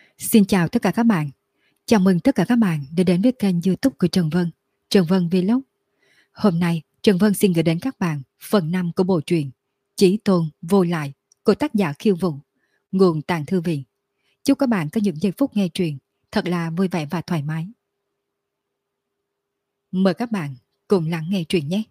Xin chào tất cả các bạn. Chào mừng tất cả các bạn đã đến với kênh YouTube của Trần Vân, Trần Vân Vlog. Hôm nay, Trần Vân xin gửi đến các bạn phần 5 của bộ truyện Chí Tôn Vô Lại của tác giả Khiêu Vũ, nguồn Tàng Thư Viện. Chúc các bạn có những giây phút nghe truyện thật là vui vẻ và thoải mái. Mời các bạn cùng lắng nghe truyện nhé.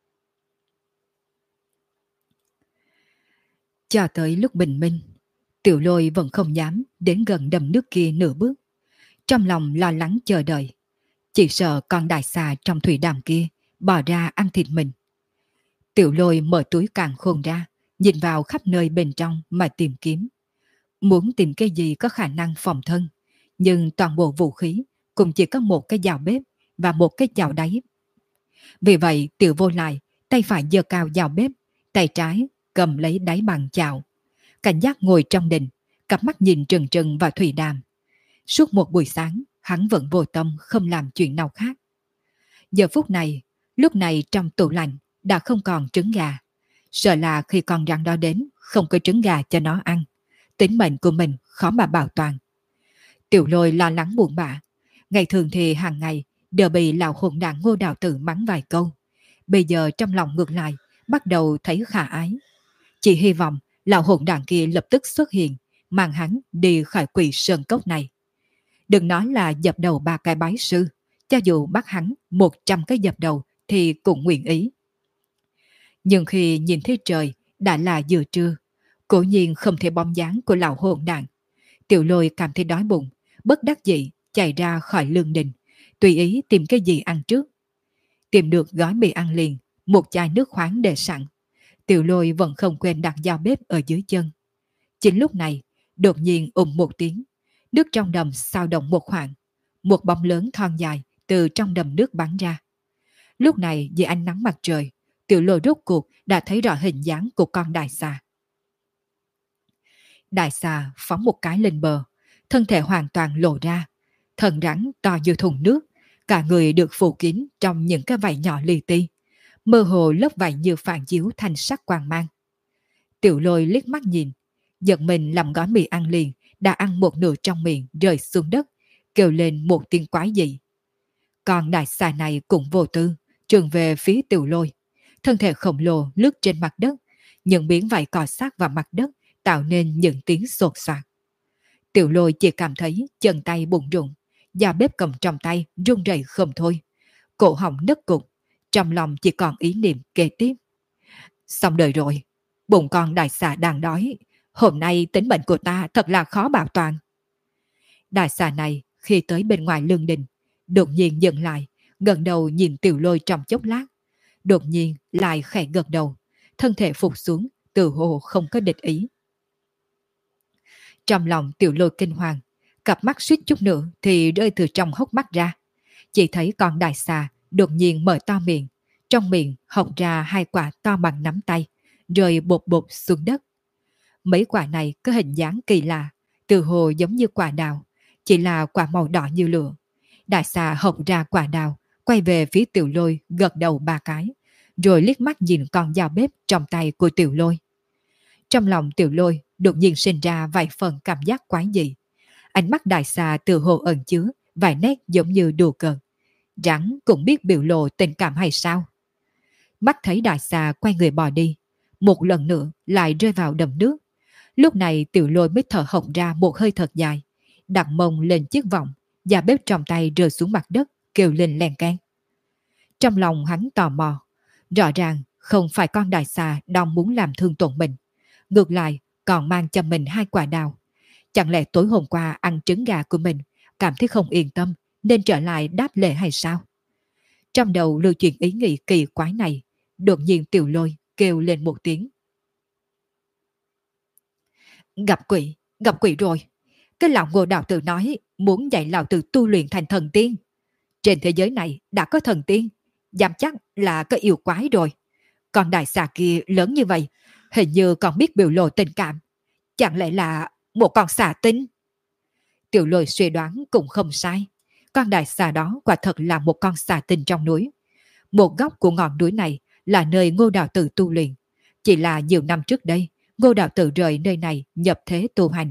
Cho tới lúc bình minh, Tiểu Lôi vẫn không dám đến gần đầm nước kia nửa bước. Trong lòng lo lắng chờ đợi, chỉ sợ con đại xà trong thủy đàm kia bò ra ăn thịt mình. Tiểu Lôi mở túi càn khôn ra, nhìn vào khắp nơi bên trong mà tìm kiếm. Muốn tìm cái gì có khả năng phòng thân, nhưng toàn bộ vũ khí cũng chỉ có một cái dao bếp và một cái chảo đáy. Vì vậy Tiểu Vô Lại tay phải giơ cao dao bếp, tay trái cầm lấy đáy bằng chảo. Cảnh giác ngồi trong đình, cặp mắt nhìn trừng trừng vào thủy đàm. Suốt một buổi sáng, hắn vẫn vô tâm không làm chuyện nào khác. Giờ phút này, lúc này trong tủ lạnh đã không còn trứng gà. Sợ là khi con rắn đó đến, không có trứng gà cho nó ăn. Tính mệnh của mình khó mà bảo toàn. Tiểu Lôi lo lắng buồn bã. Ngày thường thì hàng ngày đều bị lão hỗn đản Ngô Đạo Tử mắng vài câu. Bây giờ trong lòng ngược lại, bắt đầu thấy khả ái. Chỉ hy vọng lão hỗn đản kia lập tức xuất hiện, mang hắn đi khỏi quỷ sơn cốc này. Đừng nói là dập đầu 3 cái bái sư, cho dù bắt hắn 100 cái dập đầu thì cũng nguyện ý. Nhưng khi nhìn thấy trời đã là giữa trưa, cố nhiên không thể bóng dáng của lão hỗn đản. Tiểu Lôi cảm thấy đói bụng, bất đắc dĩ chạy ra khỏi lương đình, tùy ý tìm cái gì ăn trước. Tìm được gói mì ăn liền, một chai nước khoáng để sẵn. Tiểu Lôi vẫn không quên đặt dao bếp ở dưới chân. Chính lúc này, đột nhiên một tiếng, nước trong đầm sao động một khoảng, một bóng lớn thon dài từ trong đầm nước bắn ra. Lúc này dưới ánh nắng mặt trời, Tiểu Lôi rốt cuộc đã thấy rõ hình dáng của con đại xà. Đại xà phóng một cái lên bờ, thân thể hoàn toàn lộ ra, thân rắn to như thùng nước, cả người được phủ kín trong những cái vảy nhỏ li ti, mơ hồ lớp vảy như phản chiếu thanh sắc quang mang. Tiểu Lôi liếc mắt nhìn, giật mình làm gói mì ăn liền đã ăn một nửa trong miệng rơi xuống đất, kêu lên một tiếng quái dị. Còn đại xà này cũng vô tư, trường về phía Tiểu Lôi. Thân thể khổng lồ lướt trên mặt đất, những miếng vảy cọ sát vào mặt đất tạo nên những tiếng xột xoạt. Tiểu Lôi chỉ cảm thấy chân tay bùng rụng, dao bếp cầm trong tay run rẩy không thôi. Cổ họng nứt cục, trong lòng chỉ còn ý niệm kế tiếp. Xong đời rồi, bụng con đại xà đang đói. Hôm nay tính mệnh của ta thật là khó bảo toàn. Đại xà này khi tới bên ngoài lương đình, đột nhiên dừng lại, gần đầu nhìn Tiểu Lôi trong chốc lát. Đột nhiên lại khẽ gật đầu, thân thể phục xuống, từ hồ không có địch ý. Trong lòng Tiểu Lôi kinh hoàng, cặp mắt suýt chút nữa thì rơi từ trong hốc mắt ra. Chỉ thấy con đại xà đột nhiên mở to miệng, trong miệng hộc ra 2 quả to bằng nắm tay, rơi bột bột xuống đất. Mấy quả này có hình dáng kỳ lạ, từ hồ giống như quả đào, chỉ là quả màu đỏ như lửa. Đại xà hộc ra quả đào, quay về phía Tiểu Lôi gật đầu 3 cái, rồi liếc mắt nhìn con dao bếp trong tay của Tiểu Lôi. Trong lòng Tiểu Lôi đột nhiên sinh ra vài phần cảm giác quái dị. Ánh mắt đại xà từ hồ ẩn chứa vài nét giống như đùa cợt. Rắn cũng biết biểu lộ tình cảm hay sao? Mắt thấy đại xà quay người bỏ đi, một lần nữa lại rơi vào đầm nước. Lúc này Tiểu Lôi mới thở hổn ra một hơi thật dài, đặt mông lên chiếc vọng, và bếp trong tay rơi xuống mặt đất, kêu lên len keng. Trong lòng hắn tò mò, rõ ràng không phải con đại xà đang muốn làm thương tổn mình, ngược lại còn mang cho mình 2 quả đào. Chẳng lẽ tối hôm qua ăn trứng gà của mình, cảm thấy không yên tâm nên trở lại đáp lễ hay sao? Trong đầu lưu chuyển ý nghĩ kỳ quái này, đột nhiên Tiểu Lôi kêu lên một tiếng. Gặp quỷ rồi. Cái lão Ngô Đạo Tử nói muốn dạy lão tử tu luyện thành thần tiên. Trên thế giới này đã có thần tiên, dám chắc là có yêu quái rồi. Còn đại xà kia lớn như vậy, hình như còn biết biểu lộ tình cảm. Chẳng lẽ là một con xà tinh? Tiểu Lôi suy đoán cũng không sai. Con đại xà đó quả thật là một con xà tinh trong núi. Một góc của ngọn núi này là nơi Ngô Đạo Tử tu luyện. Chỉ là nhiều năm trước đây, Ngô Đạo Tử rời nơi này nhập thế tu hành,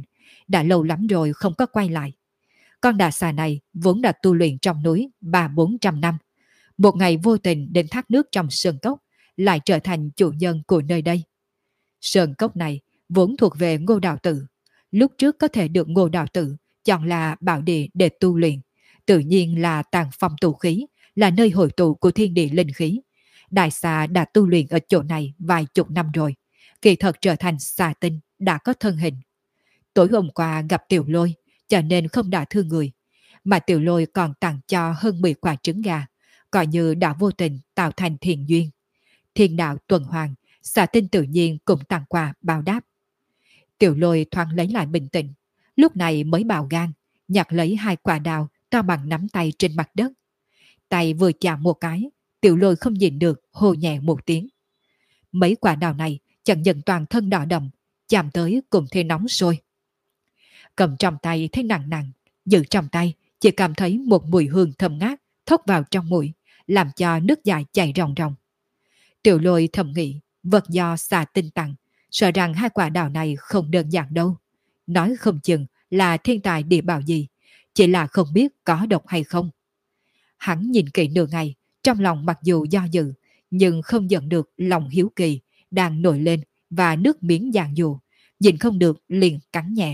đã lâu lắm rồi không có quay lại. Con đà xà này vốn đã tu luyện trong núi 300-400 năm. Một ngày vô tình đến thác nước trong sơn cốc, lại trở thành chủ nhân của nơi đây. Sơn cốc này vốn thuộc về Ngô Đạo Tử. Lúc trước có thể được Ngô Đạo Tử chọn là bảo địa để tu luyện. Tự nhiên là tàng phong tụ khí, là nơi hội tụ của thiên địa linh khí. Đại xà đã tu luyện ở chỗ này vài chục năm rồi. Kỳ thật trở thành xà tinh đã có thân hình. Tối hôm qua gặp Tiểu Lôi, cho nên không đả thương người. Mà Tiểu Lôi còn tặng cho hơn 10 quả trứng gà, coi như đã vô tình tạo thành thiện duyên. Thiên đạo tuần hoàn, xà tinh tự nhiên cũng tặng quà báo đáp. Tiểu Lôi thoáng lấy lại bình tĩnh, lúc này mới bạo gan, nhặt lấy 2 quả đào to bằng nắm tay trên mặt đất. Tay vừa chạm một cái, Tiểu Lôi không nhìn được hô nhẹ một tiếng. Mấy quả đào này chẳng nhận toàn thân đỏ đậm, chạm tới cũng thấy nóng sôi. Cầm trong tay thấy nặng nặng, giữ trong tay chỉ cảm thấy một mùi hương thơm ngát thốc vào trong mũi, làm cho nước dài chảy ròng ròng. Tiểu Lôi thầm nghĩ, vật do xà tinh tặng, sợ rằng 2 quả đào này không đơn giản đâu. Nói không chừng là thiên tài địa bảo gì, chỉ là không biết có độc hay không. Hắn nhìn kỹ nửa ngày, trong lòng mặc dù do dự, nhưng không giận được lòng hiếu kỳ đang nổi lên và nước miếng giàn dù, nhìn không được liền cắn nhẹ.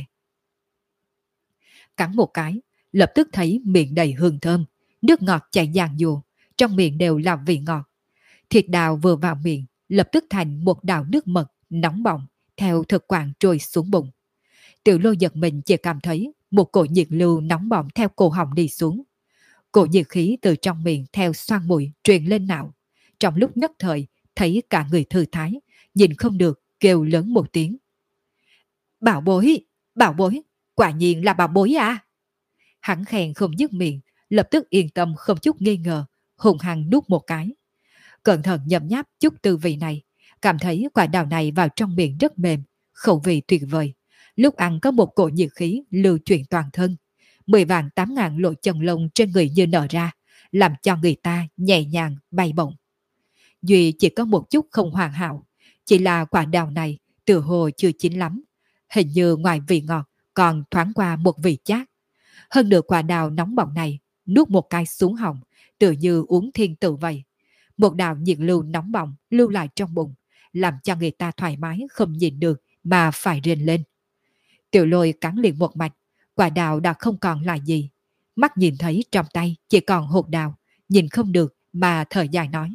Cắn một cái, lập tức thấy miệng đầy hương thơm, nước ngọt chảy giàn dù, trong miệng đều là vị ngọt. Thịt đào vừa vào miệng, lập tức thành một đảo nước mật nóng bỏng theo thực quản trôi xuống bụng. Tiểu Lôi giật mình chỉ cảm thấy một cỗ nhiệt lưu nóng bỏng theo cổ họng đi xuống. Cỗ nhiệt khí từ trong miệng theo xoang mũi truyền lên não. Trong lúc nhất thời thấy cả người thư thái, nhìn không được kêu lớn một tiếng. Bảo bối, bảo bối, quả nhiên là bảo bối à. Hắn khen không dứt miệng, lập tức yên tâm không chút nghi ngờ, hùng hăng nuốt một cái. Cẩn thận nhấm nháp chút tư vị này, cảm thấy quả đào này vào trong miệng rất mềm, khẩu vị tuyệt vời. Lúc ăn có một cỗ nhiệt khí lưu chuyển toàn thân. 10 vạn 8 ngàn lỗ chân lông trên người như nở ra, làm cho người ta nhẹ nhàng bay bổng. Duy chỉ có một chút không hoàn hảo, chỉ là quả đào này tựa hồ chưa chín lắm. Hình như ngoài vị ngọt còn thoáng qua một vị chát. Hơn nữa quả đào nóng bỏng này, nuốt một cái xuống họng, tựa như uống thiên tử vậy. Một đạo nhiệt lưu nóng bỏng lưu lại trong bụng, làm cho người ta thoải mái không nhìn được mà phải rên lên. Tiểu Lôi cắn liền một mạch, quả đào đã không còn là gì. Mắt nhìn thấy trong tay chỉ còn hột đào, nhìn không được mà thở dài nói.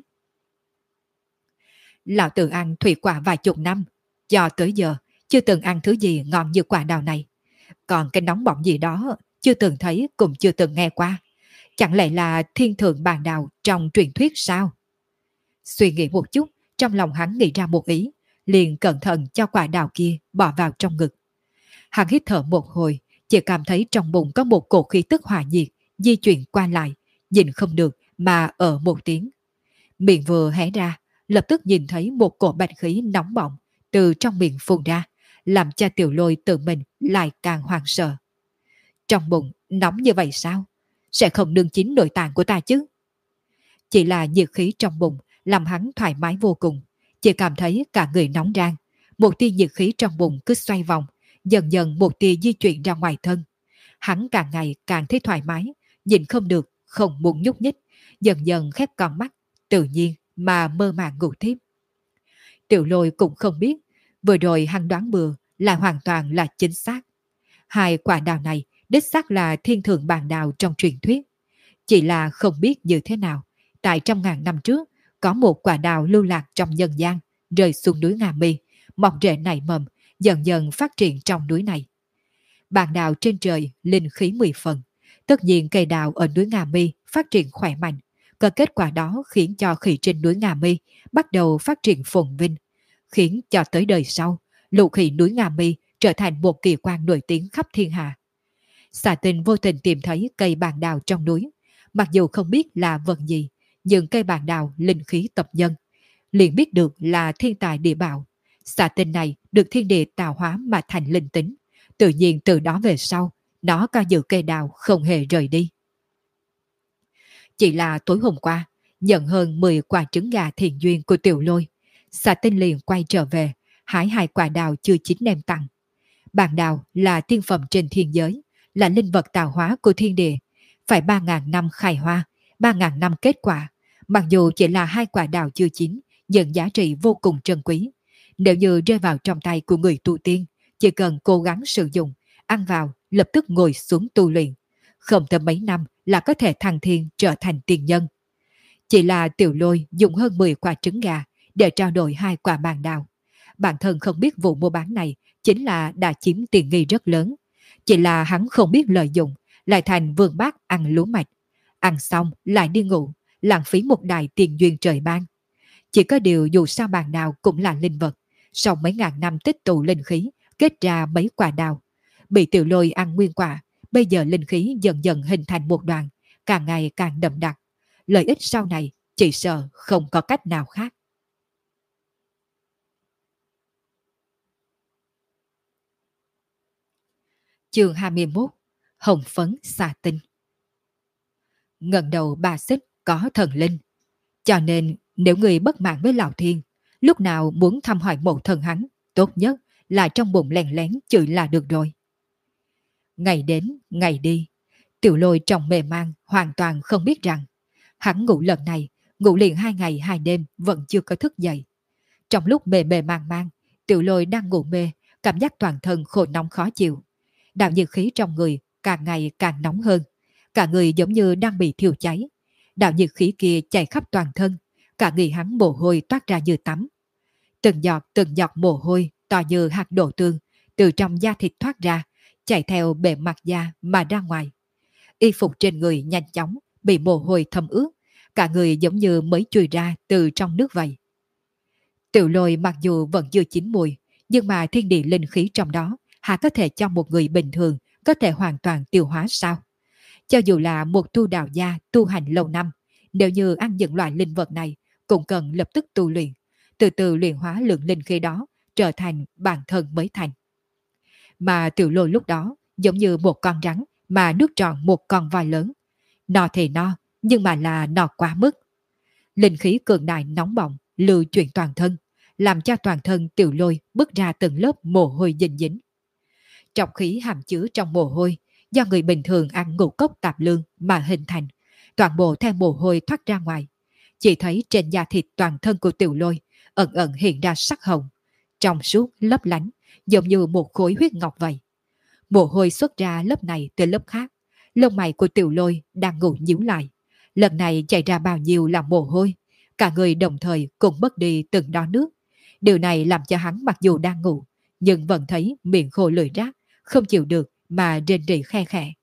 Lão tử ăn thủy quả vài chục năm, cho tới giờ chưa từng ăn thứ gì ngon như quả đào này. Còn cái nóng bỏng gì đó chưa từng thấy cũng chưa từng nghe qua. Chẳng lẽ là thiên thượng bàn đào trong truyền thuyết sao? Suy nghĩ một chút, trong lòng hắn nghĩ ra một ý, liền cẩn thận cho quả đào kia bỏ vào trong ngực. Hắn hít thở một hồi, chỉ cảm thấy trong bụng có một cổ khí tức hỏa nhiệt di chuyển qua lại, nhìn không được mà ở một tiếng. Miệng vừa hé ra, lập tức nhìn thấy một cổ bạch khí nóng bỏng từ trong miệng phun ra, làm cho Tiểu Lôi tự mình lại càng hoảng sợ. Trong bụng nóng như vậy sao? Sẽ không nương chín nội tạng của ta chứ? Chỉ là nhiệt khí trong bụng làm hắn thoải mái vô cùng, chỉ cảm thấy cả người nóng rang. Một tia nhiệt khí trong bụng cứ xoay vòng, dần dần một tia di chuyển ra ngoài thân. Hắn càng ngày càng thấy thoải mái, nhìn không được, không muốn nhúc nhích, dần dần khép con mắt, tự nhiên mà mơ màng ngủ tiếp. Tiểu Lôi cũng không biết, vừa rồi hắn đoán bừa là hoàn toàn là chính xác. 2 quả đào này đích xác là thiên thượng bàn đào trong truyền thuyết. Chỉ là không biết như thế nào, tại trăm ngàn năm trước, có một quả đào lưu lạc trong nhân gian, rơi xuống núi Nga Mi, mọc rễ nảy mầm, dần dần phát triển trong núi này. Bàn đào trên trời, linh khí 10 phần. Tất nhiên cây đào ở núi Nga Mi phát triển khỏe mạnh. Có kết quả đó khiến cho khỉ trên núi Nga Mi bắt đầu phát triển phồn vinh, khiến cho tới đời sau, lũ khỉ núi Nga Mi trở thành một kỳ quan nổi tiếng khắp thiên hạ. Xà Tinh vô tình tìm thấy cây bàn đào trong núi, mặc dù không biết là vật gì, nhưng cây bàn đào linh khí tập nhân, liền biết được là thiên tài địa bảo. Xà Tinh này được thiên địa tạo hóa mà thành linh tính, tự nhiên từ đó về sau, nó coi giữ cây đào không hề rời đi. Chỉ là tối hôm qua, nhận hơn 10 quả trứng gà thiền duyên của Tiểu Lôi, Xà Tinh liền quay trở về, hái 2 quả đào chưa chín đem tặng. Bàn đào là tiên phẩm trên thiên giới, là linh vật tạo hóa của thiên địa, phải 3.000 năm khai hoa, 3.000 năm kết quả. Mặc dù chỉ là hai quả đào chưa chín, nhưng giá trị vô cùng trân quý. Nếu như rơi vào trong tay của người tu tiên, chỉ cần cố gắng sử dụng, ăn vào, lập tức ngồi xuống tu luyện. Không tới mấy năm là có thể thăng thiên trở thành tiên nhân. Chỉ là Tiểu Lôi dùng hơn 10 quả trứng gà để trao đổi hai quả bàn đào. Bản thân không biết vụ mua bán này chính là đã chiếm tiền nghi rất lớn. Chỉ là hắn không biết lợi dụng, lại thành vương bác ăn lúa mạch. Ăn xong lại đi ngủ, lãng phí một đại tiền duyên trời ban. Chỉ có điều dù sao bàn đào cũng là linh vật, sau mấy ngàn năm tích tụ linh khí, kết ra mấy quả đào. Bị Tiểu Lôi ăn nguyên quả, bây giờ linh khí dần dần hình thành một đoàn, càng ngày càng đậm đặc. Lợi ích sau này chỉ sợ không có cách nào khác. Chương 21: Hồng phấn xà tinh. Ngần đầu bà xích có thần linh, cho nên nếu người bất mãn với Lão Thiên, lúc nào muốn thăm hỏi mộ thần hắn, tốt nhất là trong bụng lén lén chửi là được rồi. Ngày đến, ngày đi, Tiểu Lôi trong mê man hoàn toàn không biết rằng hắn ngủ lần này, ngủ liền 2 ngày 2 đêm vẫn chưa có thức dậy. Trong lúc mê mê man man, Tiểu Lôi đang ngủ mê, cảm giác toàn thân khô nóng khó chịu. Đạo nhiệt khí trong người càng ngày càng nóng hơn, cả người giống như đang bị thiêu cháy. Đạo nhiệt khí kia chảy khắp toàn thân, cả người hắn mồ hôi toát ra như tắm. Từng giọt mồ hôi to như hạt đổ tương từ trong da thịt thoát ra, chạy theo bề mặt da mà ra ngoài. Y phục trên người nhanh chóng bị mồ hôi thấm ướt, cả người giống như mới chui ra từ trong nước vậy. Tiểu Lôi mặc dù vẫn chưa chín mùi, nhưng mà thiên địa linh khí trong đó há có thể cho một người bình thường có thể hoàn toàn tiêu hóa sao? Cho dù là một tu đạo gia tu hành lâu năm, nếu như ăn những loại linh vật này, cũng cần lập tức tu luyện, từ từ luyện hóa lượng linh khí đó trở thành bản thân mới thành. Mà Tiểu Lôi lúc đó giống như một con rắn mà nuốt trọn một con voi lớn. No thì no, nhưng mà là no quá mức. Linh khí cường đại nóng bỏng lưu chuyển toàn thân, làm cho toàn thân Tiểu Lôi bứt ra từng lớp mồ hôi dính dính. Trọng khí hàm chứa trong mồ hôi do người bình thường ăn ngũ cốc tạp lương mà hình thành, toàn bộ theo mồ hôi thoát ra ngoài. Chỉ thấy trên da thịt toàn thân của Tiểu Lôi ẩn ẩn hiện ra sắc hồng, trong suốt lấp lánh, giống như một khối huyết ngọc vậy. Mồ hôi xuất ra lớp này từ lớp khác, lông mày của Tiểu Lôi đang ngủ nhíu lại. Lần này chảy ra bao nhiêu là mồ hôi, cả người đồng thời cùng mất đi từng đó nước. Điều này làm cho hắn mặc dù đang ngủ, nhưng vẫn thấy miệng khô lưỡi rác, không chịu được mà rên rỉ khe khẽ.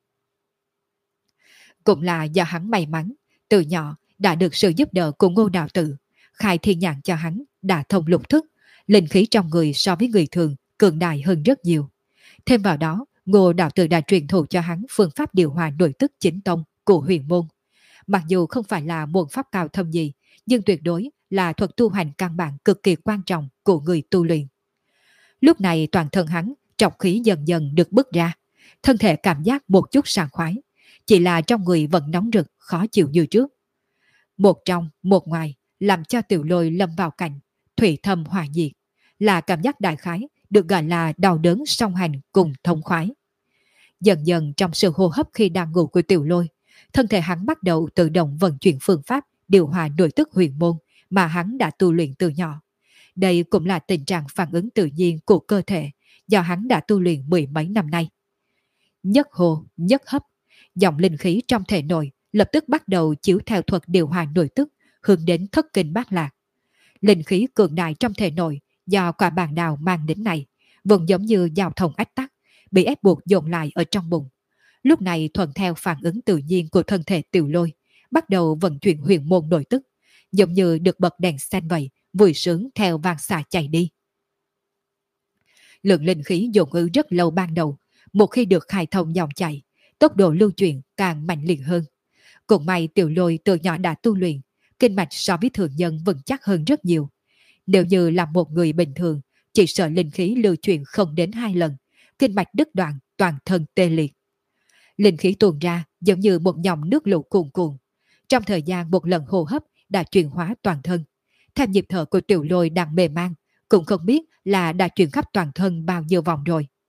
Cũng là do hắn may mắn, từ nhỏ đã được sự giúp đỡ của Ngô Đạo Tử, khai thiên nhãn cho hắn đã thông lục thức, linh khí trong người so với người thường cường đại hơn rất nhiều. Thêm vào đó, Ngô Đạo Tử đã truyền thụ cho hắn phương pháp điều hòa nội tức chính tông của huyền môn. Mặc dù không phải là môn pháp cao thâm gì, nhưng tuyệt đối là thuật tu hành căn bản cực kỳ quan trọng của người tu luyện. Lúc này toàn thân hắn trọng khí dần dần được bứt ra, thân thể cảm giác một chút sảng khoái, chỉ là trong người vẫn nóng rực khó chịu như trước. Một trong một ngoài làm cho Tiểu Lôi lâm vào cảnh thủy thâm hỏa diệt, là cảm giác đại khái được gọi là đau đớn song hành cùng thông khoái. Dần dần trong sự hô hấp khi đang ngủ của Tiểu Lôi, thân thể hắn bắt đầu tự động vận chuyển phương pháp điều hòa nội tức huyền môn mà hắn đã tu luyện từ nhỏ. Đây cũng là tình trạng phản ứng tự nhiên của cơ thể do hắn đã tu luyện mười mấy năm nay. Nhất hô, nhất hấp, dòng linh khí trong thể nội lập tức bắt đầu chiếu theo thuật điều hòa nội tức hướng đến thất kinh bát lạc. Linh khí cường đại trong thể nội do quả bàn đào mang đến này vẫn giống như giao thông ách tắc, bị ép buộc dồn lại ở trong bụng. Lúc này thuận theo phản ứng tự nhiên của thân thể Tiểu Lôi, bắt đầu vận chuyển huyền môn nội tức, giống như được bật đèn sen vậy, vui sướng theo vang xà chạy đi. Lượng linh khí dồn ứ rất lâu ban đầu, một khi được khai thông dòng chảy, tốc độ lưu chuyển càng mạnh liệt hơn. Cũng may Tiểu Lôi từ nhỏ đã tu luyện, kinh mạch so với thường nhân vững chắc hơn rất nhiều. Nếu như là một người bình thường, chỉ sợ linh khí lưu chuyển không đến 2 lần, kinh mạch đứt đoạn, toàn thân tê liệt. Linh khí tuôn ra giống như một dòng nước lũ cuồn cuộn. Trong thời gian một lần hô hấp đã chuyển hóa toàn thân. Theo nhịp thở của Tiểu Lôi đang mê man, cũng không biết là đã chuyển khắp toàn thân bao nhiêu vòng rồi.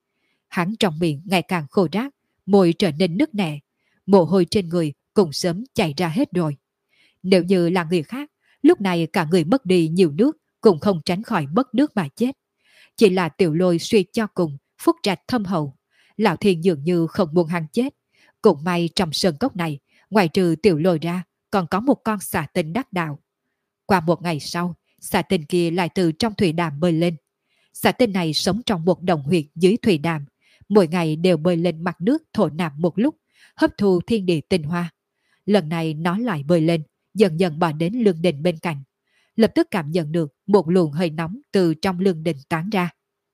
hắn trong miệng ngày càng khô rác, môi trở nên nứt nẻ, mồ hôi trên người cũng sớm chảy ra hết rồi. Nếu như là người khác, lúc này cả người mất đi nhiều nước cũng không tránh khỏi mất nước mà chết. Chỉ là Tiểu Lôi suy cho cùng, phúc trạch thâm hậu. Lão Thiên dường như không muốn hắn chết. Cũng may trong sơn cốc này, ngoài trừ Tiểu Lôi ra, còn có một con xà tinh đắc đạo. Qua một ngày sau, xà tinh kia lại từ trong thủy đàm bơi lên. Xà tinh này sống trong một đồng huyệt dưới thủy đàm, mỗi ngày đều bơi lên mặt nước thổ nạp một lúc, hấp thu thiên địa tinh hoa. Lần này nó lại bơi lên, dần dần bò đến lương đình bên cạnh. Lập tức cảm nhận được một luồng hơi nóng từ trong lương đình tán ra.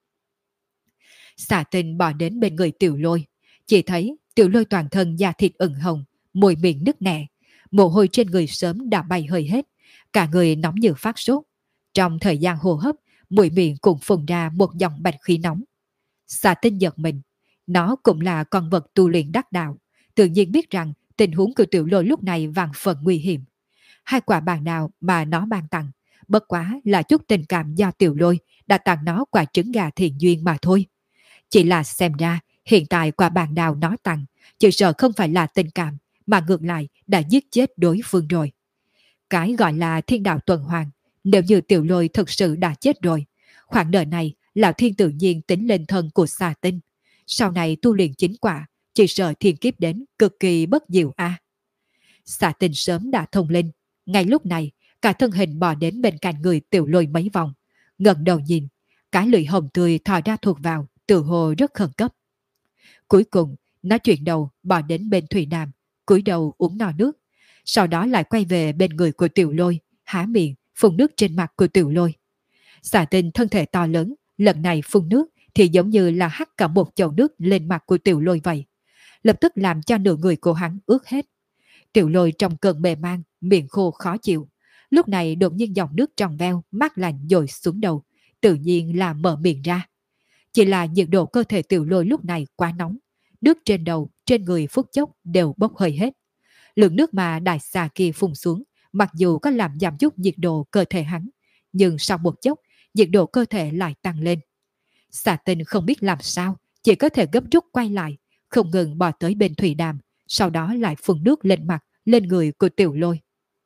Xà tinh bò đến bên người Tiểu Lôi, chỉ thấy Tiểu Lôi toàn thân da thịt ửng hồng, môi miệng nứt nẻ, mồ hôi trên người sớm đã bay hơi hết, cả người nóng như phát sốt. Trong thời gian hô hấp, mũi miệng cũng phun ra một dòng bạch khí nóng. Xà tinh giật mình, nó cũng là con vật tu luyện đắc đạo, tự nhiên biết rằng tình huống của Tiểu Lôi lúc này vạn phần nguy hiểm. Hai quả bàn đào mà nó ban tặng, bất quá là chút tình cảm do Tiểu Lôi đã tặng nó quả trứng gà thiện duyên mà thôi. Chỉ là xem ra hiện tại quả bàn đào nó tặng chỉ sợ không phải là tình cảm, mà ngược lại đã giết chết đối phương rồi. Cái gọi là thiên đạo tuần hoàn, nếu như Tiểu Lôi thực sự đã chết rồi, khoảng đời này Lão Thiên tự nhiên tính lên thân của xà tinh. Sau này tu luyện chính quả, chỉ sợ thiên kiếp đến cực kỳ bất diệu a. Xà tinh sớm đã thông linh, ngay lúc này cả thân hình bò đến bên cạnh người Tiểu Lôi mấy vòng, ngẩng đầu nhìn, cái lưỡi hồng tươi thò ra thuộc vào, tự hồ rất khẩn cấp. Cuối cùng nó chuyển đầu bò đến bên thủy đàm, cúi đầu uống no nước, sau đó lại quay về bên người của Tiểu Lôi, há miệng phun nước trên mặt của Tiểu Lôi. Xà tinh thân thể to lớn, lần này phun nước thì giống như là hắt cả một chậu nước lên mặt của Tiểu Lôi vậy, lập tức làm cho nửa người của hắn ướt hết. Tiểu Lôi trong cơn mê man, miệng khô khó chịu, lúc này đột nhiên dòng nước trong veo mát lạnh dội xuống đầu, tự nhiên là mở miệng ra. Chỉ là nhiệt độ cơ thể Tiểu Lôi lúc này quá nóng, nước trên đầu, trên người phút chốc đều bốc hơi hết. Lượng nước mà đại xà kia phun xuống, mặc dù có làm giảm chút nhiệt độ cơ thể hắn, nhưng sau một chốc, nhiệt độ cơ thể lại tăng lên. Xà tinh không biết làm sao, chỉ có thể gấp rút quay lại, không ngừng bò tới bên thủy đàm, sau đó lại phun nước lên mặt, lên người của Tiểu Lôi.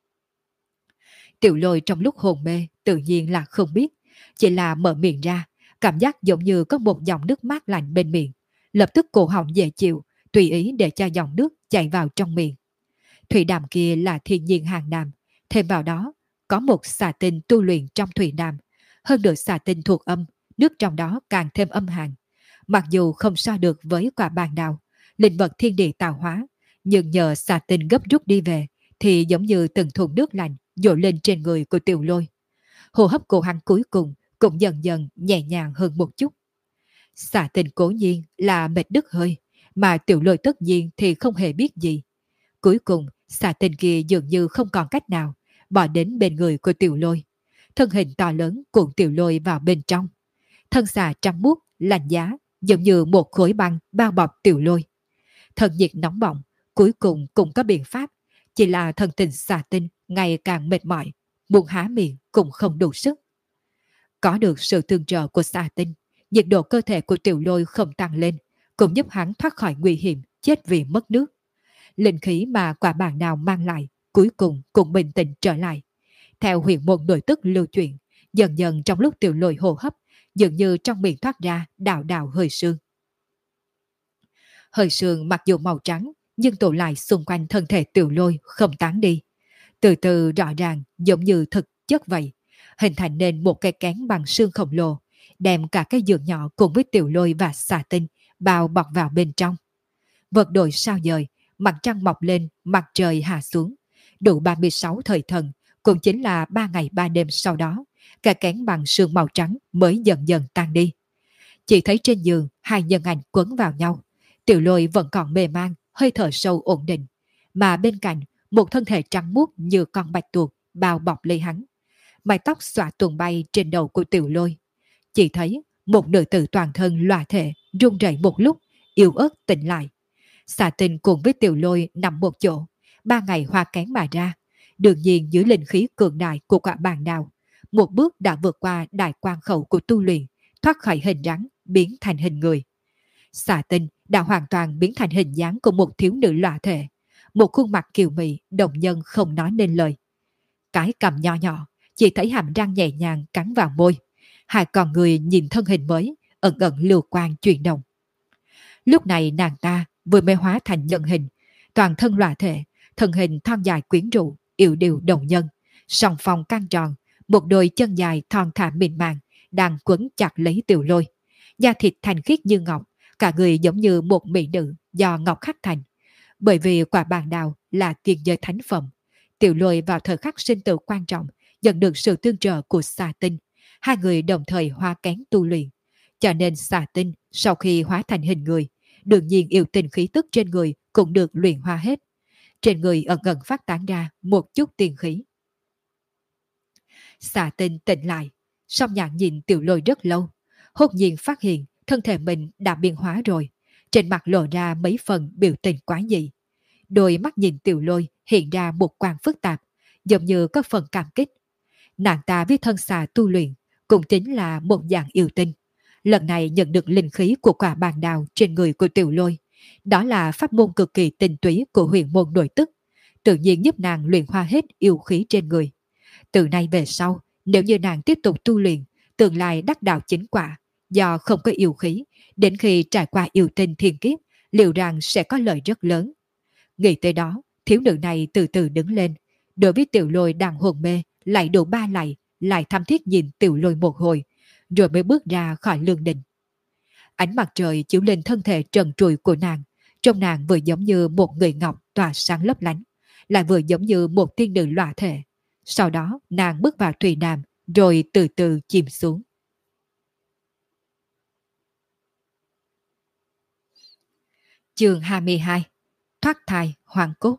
Tiểu Lôi trong lúc hồn mê tự nhiên là không biết, chỉ là mở miệng ra, cảm giác giống như có một dòng nước mát lạnh bên miệng, lập tức cổ họng dễ chịu, tùy ý để cho dòng nước chảy vào trong miệng. Thủy đàm kia là thiên nhiên hàng đàm, thêm vào đó có một xà tinh tu luyện trong thủy đàm, hơn nữa xà tinh thuộc âm, nước trong đó càng thêm âm hàn. Mặc dù không so được với quả bàn đào, linh vật thiên địa tạo hóa, nhưng nhờ xà tinh gấp rút đi về, thì giống như từng thùng nước lạnh dội lên trên người của Tiểu Lôi. Hô hấp của hắn cuối cùng cũng dần dần nhẹ nhàng hơn một chút. Xà tinh cố nhiên là mệt đứt hơi, mà Tiểu Lôi tất nhiên thì không hề biết gì. Cuối cùng, xà tinh kia dường như không còn cách nào, bỏ đến bên người của Tiểu Lôi. Thân hình to lớn cuộn Tiểu Lôi vào bên trong. Thân xà trắng muốt, lạnh giá, giống như một khối băng bao bọc Tiểu Lôi. Thân nhiệt nóng bỏng, cuối cùng cũng có biện pháp, chỉ là thân tình xà tinh ngày càng mệt mỏi, muốn há miệng cũng không đủ sức. Có được sự tương trợ của xà tinh, nhiệt độ cơ thể của Tiểu Lôi không tăng lên, cũng giúp hắn thoát khỏi nguy hiểm chết vì mất nước. Linh khí mà quả bàn đào mang lại cuối cùng cũng bình tĩnh trở lại. Theo huyền môn nội tức lưu chuyển, dần dần trong lúc Tiểu Lôi hô hấp, dường như trong miệng thoát ra đạo đạo hơi sương. Hơi sương mặc dù màu trắng, nhưng tụ lại xung quanh thân thể Tiểu Lôi không tán đi. Từ từ rõ ràng giống như thực chất vậy, hình thành nên một cái kén bằng xương khổng lồ, đem cả cái giường nhỏ cùng với Tiểu Lôi và xà tinh bao bọc vào bên trong. Vật đổi sao dời, mặt trăng mọc lên, mặt trời hạ xuống. Đủ 36 thời thần, cũng chính là 3 ngày 3 đêm sau đó, cái kén bằng xương màu trắng mới dần dần tan đi. Chỉ thấy trên giường hai nhân ảnh quấn vào nhau. Tiểu Lôi vẫn còn mê man, hơi thở sâu ổn định, mà bên cạnh một thân thể trắng muốt như con bạch tuộc bao bọc lấy hắn. Mái tóc xõa tuồng bay trên đầu của Tiểu Lôi. Chỉ thấy một nữ tử toàn thân lòa thể run rẩy một lúc, yếu ớt tỉnh lại. Xà tinh cùng với Tiểu Lôi nằm một chỗ, 3 ngày hoa kén mà ra. Đương nhiên dưới linh khí cường đại của quả bàn đào, một bước đã vượt qua đại quan khẩu của tu luyện, thoát khỏi hình rắn, biến thành hình người. Xà Tinh đã hoàn toàn biến thành hình dáng của một thiếu nữ lọa thể, một khuôn mặt kiều mị, động nhân không nói nên lời. Cái cằm nho nhỏ, chỉ thấy hàm răng nhẹ nhàng cắn vào môi. Hai con người nhìn thân hình mới, ẩn ẩn lưu quang chuyển động. Lúc này nàng ta vừa mới hóa thành nhân hình, toàn thân lọa thể, thân hình thon dài quyến rũ, yêu điệu động nhân, song phong căng tròn, một đôi chân dài thon thả mịn màng đang quấn chặt lấy Tiểu Lôi. Da thịt thanh khiết như ngọc, cả người giống như một mỹ nữ do ngọc khắc thành. Bởi vì quả bàn đào là tiền giới thánh phẩm, Tiểu Lôi vào thời khắc sinh tử quan trọng nhận được sự tương trợ của Xà Tinh. Hai người đồng thời hóa kén tu luyện. Cho nên Xà Tinh sau khi hóa thành hình người, đương nhiên yêu tình khí tức trên người cũng được luyện hóa hết. Trên người ẩn ẩn phát tán ra một chút tiên khí. Xà Tinh tỉnh lại, song nhạn nhìn Tiểu Lôi rất lâu, hốt nhiên phát hiện thân thể mình đã biến hóa rồi. Trên mặt lộ ra mấy phần biểu tình quái dị. Đôi mắt nhìn Tiểu Lôi hiện ra một quang phức tạp, giống như có phần cảm kích. Nàng ta với thân xà tu luyện cũng chính là một dạng yêu tinh. Lần này nhận được linh khí của quả bàn đào trên người của Tiểu Lôi. Đó là pháp môn cực kỳ tinh túy của huyền môn nội tức, tự nhiên giúp nàng luyện hóa hết yêu khí trên người. Từ nay về sau, nếu như nàng tiếp tục tu luyện, tương lai đắc đạo chính quả, do không có yêu khí, đến khi trải qua yêu tinh thiên kiếp, liệu rằng sẽ có lợi rất lớn. Nghĩ tới đó, thiếu nữ này từ từ đứng lên, đối với Tiểu Lôi đang hồn mê, lại đủ ba lại thăm thiết nhìn Tiểu Lôi một hồi, rồi mới bước ra khỏi lương đình. Ánh mặt trời chiếu lên thân thể trần trụi của nàng, trông nàng vừa giống như một người ngọc tỏa sáng lấp lánh, lại vừa giống như một tiên nữ lọa thể. Sau đó nàng bước vào thủy đàm, rồi từ từ chìm xuống. Chương 22. Thoát thai hoàng cốt.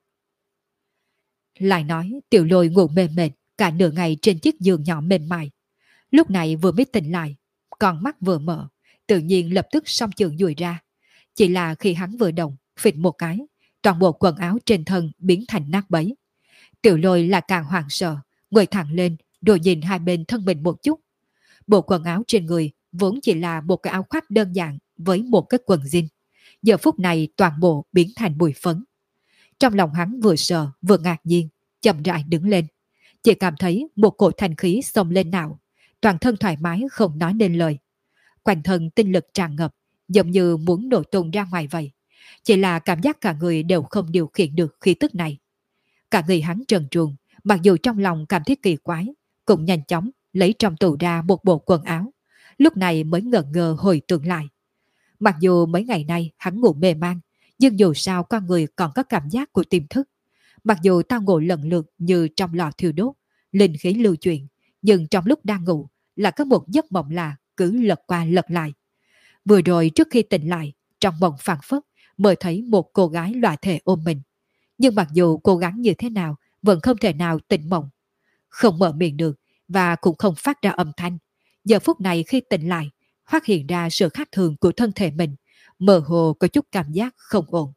Lại nói Tiểu Lôi ngủ mê mệt cả nửa ngày trên chiếc giường nhỏ mềm mại. Lúc này vừa mới tỉnh lại, con mắt vừa mở, tự nhiên lập tức song trường dùi ra. Chỉ là khi hắn vừa động, phịch một cái, toàn bộ quần áo trên thân biến thành nát bấy. Tiểu Lôi là càng hoảng sợ, ngồi thẳng lên, rồi nhìn hai bên thân mình một chút. Bộ quần áo trên người vốn chỉ là một cái áo khoác đơn giản với một cái quần jean. Giờ phút này toàn bộ biến thành bụi phấn. Trong lòng hắn vừa sợ vừa ngạc nhiên, chậm rãi đứng lên. Chỉ cảm thấy một cổ thanh khí xông lên não, toàn thân thoải mái không nói nên lời. Quanh thân tinh lực tràn ngập, giống như muốn nổ tung ra ngoài vậy. Chỉ là cảm giác cả người đều không điều khiển được khí tức này. Cả người hắn trần truồng, mặc dù trong lòng cảm thấy kỳ quái, cũng nhanh chóng lấy trong tủ ra một bộ quần áo. Lúc này mới ngẩn ngơ hồi tưởng lại. Mặc dù mấy ngày nay hắn ngủ mê man, nhưng dù sao con người còn có cảm giác của tiềm thức. Mặc dù tao ngủ lần lượt như trong lò thiêu đốt, linh khí lưu chuyển, nhưng trong lúc đang ngủ là có một giấc mộng lạ cứ lật qua lật lại. Vừa rồi trước khi tỉnh lại, trong mộng phảng phất mới thấy một cô gái lọa thể ôm mình. Nhưng mặc dù cố gắng như thế nào, vẫn không thể nào tỉnh mộng. Không mở miệng được và cũng không phát ra âm thanh. Giờ phút này khi tỉnh lại, phát hiện ra sự khác thường của thân thể mình, mơ hồ có chút cảm giác không ổn.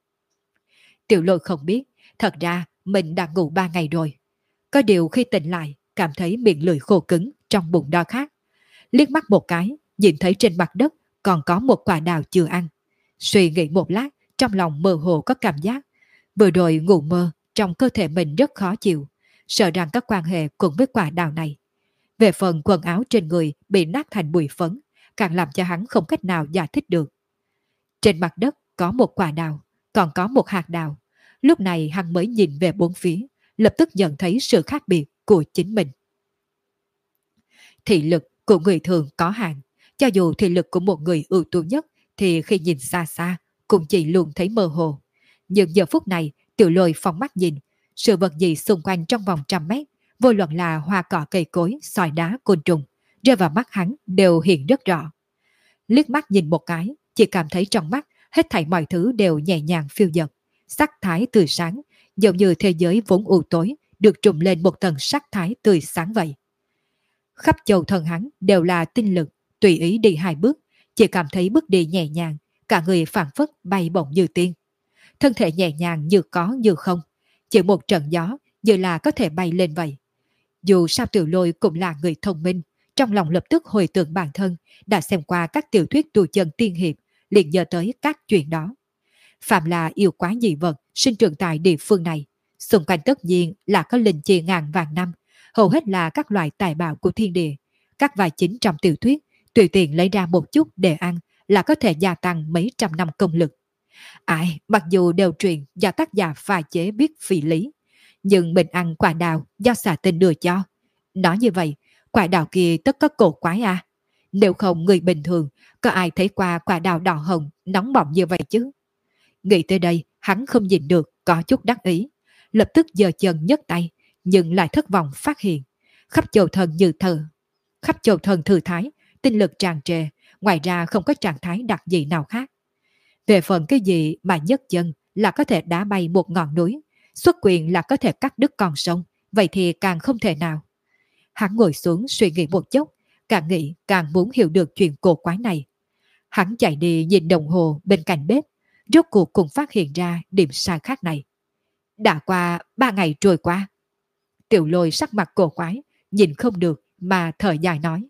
Tiểu Lôi không biết, thật ra mình đã ngủ 3 ngày rồi. Có điều khi tỉnh lại, cảm thấy miệng lưỡi khô cứng, trong bụng đau khát. Liếc mắt một cái, nhìn thấy trên mặt đất còn có một quả đào chưa ăn. Suy nghĩ một lát, trong lòng mơ hồ có cảm giác. Vừa rồi ngủ mơ, trong cơ thể mình rất khó chịu, sợ rằng có quan hệ cùng với quả đào này. Về phần quần áo trên người bị nát thành bụi phấn, càng làm cho hắn không cách nào giải thích được. Trên mặt đất có một quả đào, còn có một hạt đào. Lúc này hắn mới nhìn về bốn phía, lập tức nhận thấy sự khác biệt của chính mình. Thị lực của người thường có hạn, cho dù thị lực của một người ưu tú nhất thì khi nhìn xa xa cũng chỉ luôn thấy mơ hồ. Nhưng giờ phút này Tiểu Lôi phóng mắt nhìn, sự vật gì xung quanh trong vòng 100 mét, vô luận là hoa cỏ cây cối, sỏi đá, côn trùng, rơi vào mắt hắn đều hiện rất rõ. Liếc mắt nhìn một cái, chỉ cảm thấy trong mắt hết thảy mọi thứ đều nhẹ nhàng phiêu dật, sắc thái tươi sáng, giống như thế giới vốn u tối được trùm lên một tầng sắc thái tươi sáng vậy. Khắp châu thân hắn đều là tinh lực, tùy ý đi 2 bước, chỉ cảm thấy bước đi nhẹ nhàng, cả người phảng phất bay bổng như tiên. Thân thể nhẹ nhàng như có như không, chỉ một trận gió như là có thể bay lên vậy. Dù sao Tiểu Lôi cũng là người thông minh, trong lòng lập tức hồi tưởng bản thân đã xem qua các tiểu thuyết tu chân tiên hiệp, liền nhớ tới các chuyện đó. Phạm là yêu quái dị vật sinh trưởng tại địa phương này, xung quanh tất nhiên là có linh chi ngàn vạn năm, hầu hết là các loại tài bảo của thiên địa. Các vai chính trong tiểu thuyết, tùy tiện lấy ra một chút để ăn là có thể gia tăng mấy trăm năm công lực. Ai, mặc dù đều truyền do tác giả pha chế biết phi lý, nhưng mình ăn quả đào do xà tinh đưa cho. Nói như vậy, quả đào kia tất có cổ quái à? Nếu không người bình thường, có ai thấy qua quả đào đỏ hồng nóng bỏng như vậy chứ? Nghĩ tới đây, hắn không nhìn được, có chút đắc ý. Lập tức giơ chân nhấc tay, nhưng lại thất vọng phát hiện. Khắp châu thân như thờ. Khắp châu thân thư thái, tinh lực tràn trề, ngoài ra không có trạng thái đặc gì nào khác. Về phần cái gì mà nhấc chân là có thể đá bay một ngọn núi, xuất quyền là có thể cắt đứt con sông, vậy thì càng không thể nào. Hắn ngồi xuống suy nghĩ một chút, càng nghĩ càng muốn hiểu được chuyện cổ quái này. Hắn chạy đi nhìn đồng hồ bên cạnh bếp, rốt cuộc cũng phát hiện ra điểm sai khác này. Đã qua 3 ngày trôi qua. Tiểu Lôi sắc mặt cổ quái, nhìn không được mà thở dài nói.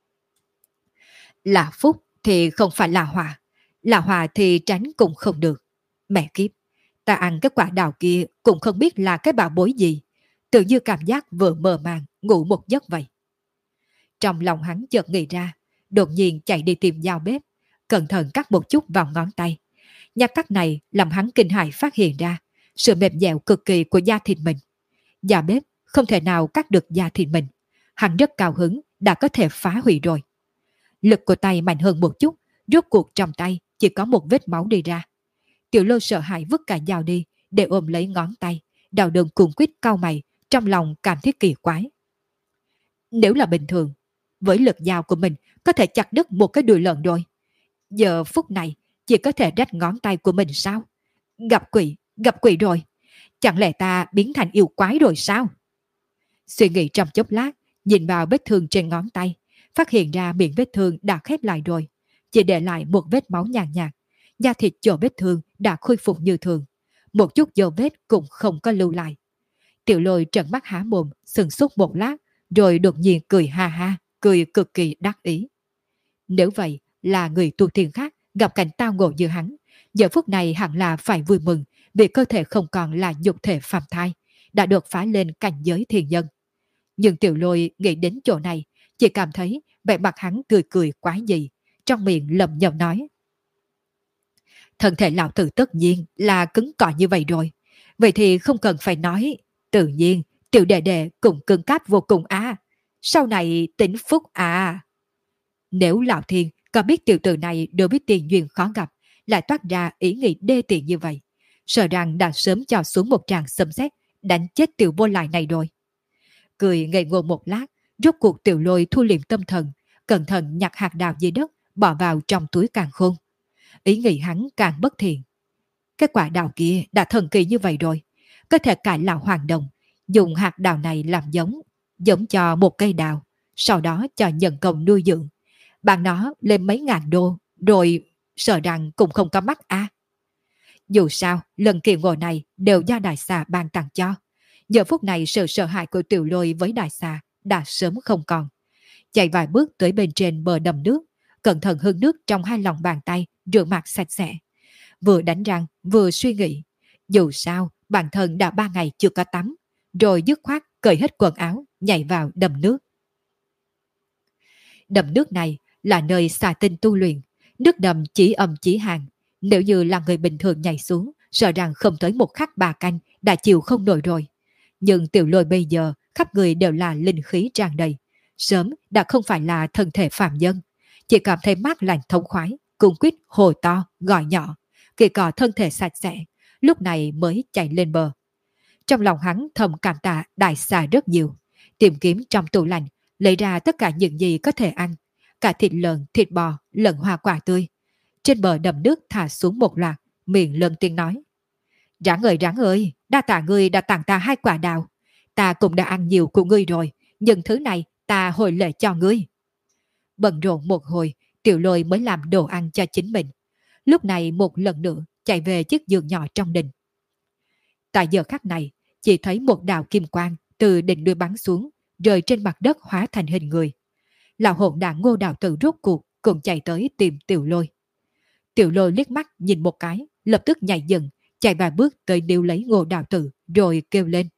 Là phúc thì không phải là họa thì tránh cũng không được. Mẹ kiếp, ta ăn cái quả đào kia cũng không biết là cái bảo bối gì. Tự như cảm giác vừa mơ màng ngủ một giấc vậy. Trong lòng hắn chợt nghĩ ra, đột nhiên chạy đi tìm dao bếp, cẩn thận cắt một chút vào ngón tay. Nhát cắt này làm hắn kinh hãi phát hiện ra sự mềm dẻo cực kỳ của da thịt mình. Dao bếp không thể nào cắt được da thịt mình. Hắn rất cao hứng đã có thể phá hủy rồi. Lực của tay mạnh hơn một chút, rốt cuộc trong tay chỉ có một vết máu đi ra. Tiểu Lôi sợ hãi vứt cả dao đi để ôm lấy ngón tay, đau đớn cuồng quýt cau mày, trong lòng cảm thấy kỳ quái. Nếu là bình thường, với lực dao của mình có thể chặt đứt một cái đùi lợn rồi. Giờ phút này chỉ có thể rách ngón tay của mình sao? Gặp quỷ rồi. Chẳng lẽ ta biến thành yêu quái rồi sao? Suy nghĩ trong chốc lát, nhìn vào vết thương trên ngón tay, phát hiện ra miệng vết thương đã khép lại rồi, chỉ để lại một vết máu nhàn nhạt, da thịt chỗ vết thương đã khôi phục như thường, một chút dấu vết cũng không có lưu lại. Tiểu Lôi trợn mắt há mồm, sừng sốt một lát, rồi đột nhiên cười ha ha, cười cực kỳ đắc ý. Nếu vậy là người tu tiên khác gặp cảnh tao ngộ như hắn, giờ phút này hẳn là phải vui mừng vì cơ thể không còn là nhục thể phàm thai, đã đột phá lên cảnh giới thiên nhân. Nhưng Tiểu Lôi nghĩ đến chỗ này, chỉ cảm thấy vẻ mặt hắn cười cười quái dị, trong miệng lẩm nhẩm nói. Thân thể lão tử tất nhiên là cứng cỏi như vậy rồi, vậy thì không cần phải nói, tự nhiên tiểu đệ đệ cũng cứng cáp vô cùng à, sau này tính phúc à. Nếu lão thiên có biết tiểu tử này đối với tiền duyên khó gặp, lại toát ra ý nghĩ đê tiện như vậy, sợ rằng đã sớm cho xuống một tràng xâm xét, đánh chết tiểu vô lại này rồi. Cười ngây ngô một lát, rốt cuộc Tiểu Lôi thu liệm tâm thần, cẩn thận nhặt hạt đào dưới đất, bỏ vào trong túi càn khôn. Ý nghĩ hắn càng bất thiện. Cái quả đào kia đã thần kỳ như vậy rồi, có thể cải lão hoàng đồng, dùng hạt đào này làm giống cho một cây đào, sau đó cho nhân công nuôi dưỡng. Bạn nó lên mấy ngàn đô, rồi sợ rằng cũng không có mắt à. Dù sao, lần kỳ ngộ này đều do đại xà ban tặng cho. Giờ phút này sự sợ hãi của Tiểu Lôi với đại xà đã sớm không còn. Chạy vài bước tới bên trên bờ đầm nước, cẩn thận hưng nước trong hai lòng bàn tay, rửa mặt sạch sẽ. Vừa đánh răng, vừa suy nghĩ. Dù sao, bản thân đã 3 ngày chưa có tắm, rồi dứt khoát cởi hết quần áo, nhảy vào đầm nước. Đầm nước này là nơi xà tinh tu luyện, nước đầm chỉ âm chỉ hàng. Nếu như là người bình thường nhảy xuống, sợ rằng không tới một khắc 3 canh đã chịu không nổi rồi. Nhưng Tiểu Lôi bây giờ khắp người đều là linh khí tràn đầy, sớm đã không phải là thân thể phàm nhân, chỉ cảm thấy mát lành thống khoái, cung quýt hồ to gọi nhỏ, kỳ cọ thân thể sạch sẽ, lúc này mới chạy lên bờ. Trong lòng hắn thầm cảm tạ đại xà rất nhiều, tìm kiếm trong tủ lạnh, lấy ra tất cả những gì có thể ăn, cả thịt lợn, thịt bò, lẫn hoa quả tươi. Trên bờ đầm nước thả xuống một loạt, miệng lớn tiếng nói. Ráng ơi, đa tạ ngươi đã tặng ta 2 quả đào. Ta cũng đã ăn nhiều của ngươi rồi, nhưng thứ này ta hồi lệ cho ngươi. Bận rộn một hồi, Tiểu Lôi mới làm đồ ăn cho chính mình. Lúc này một lần nữa chạy về chiếc giường nhỏ trong đình. Tại giờ khắc này, chỉ thấy một đạo kim quang từ đỉnh núi bắn xuống, rơi trên mặt đất hóa thành hình người. Lão hồn đảng Ngô đạo tử rốt cuộc cũng chạy tới tìm Tiểu Lôi. Tiểu Lôi liếc mắt nhìn một cái, lập tức nhảy dựng, chạy vài bước tới níu lấy Ngô Đạo Tử, rồi kêu lên.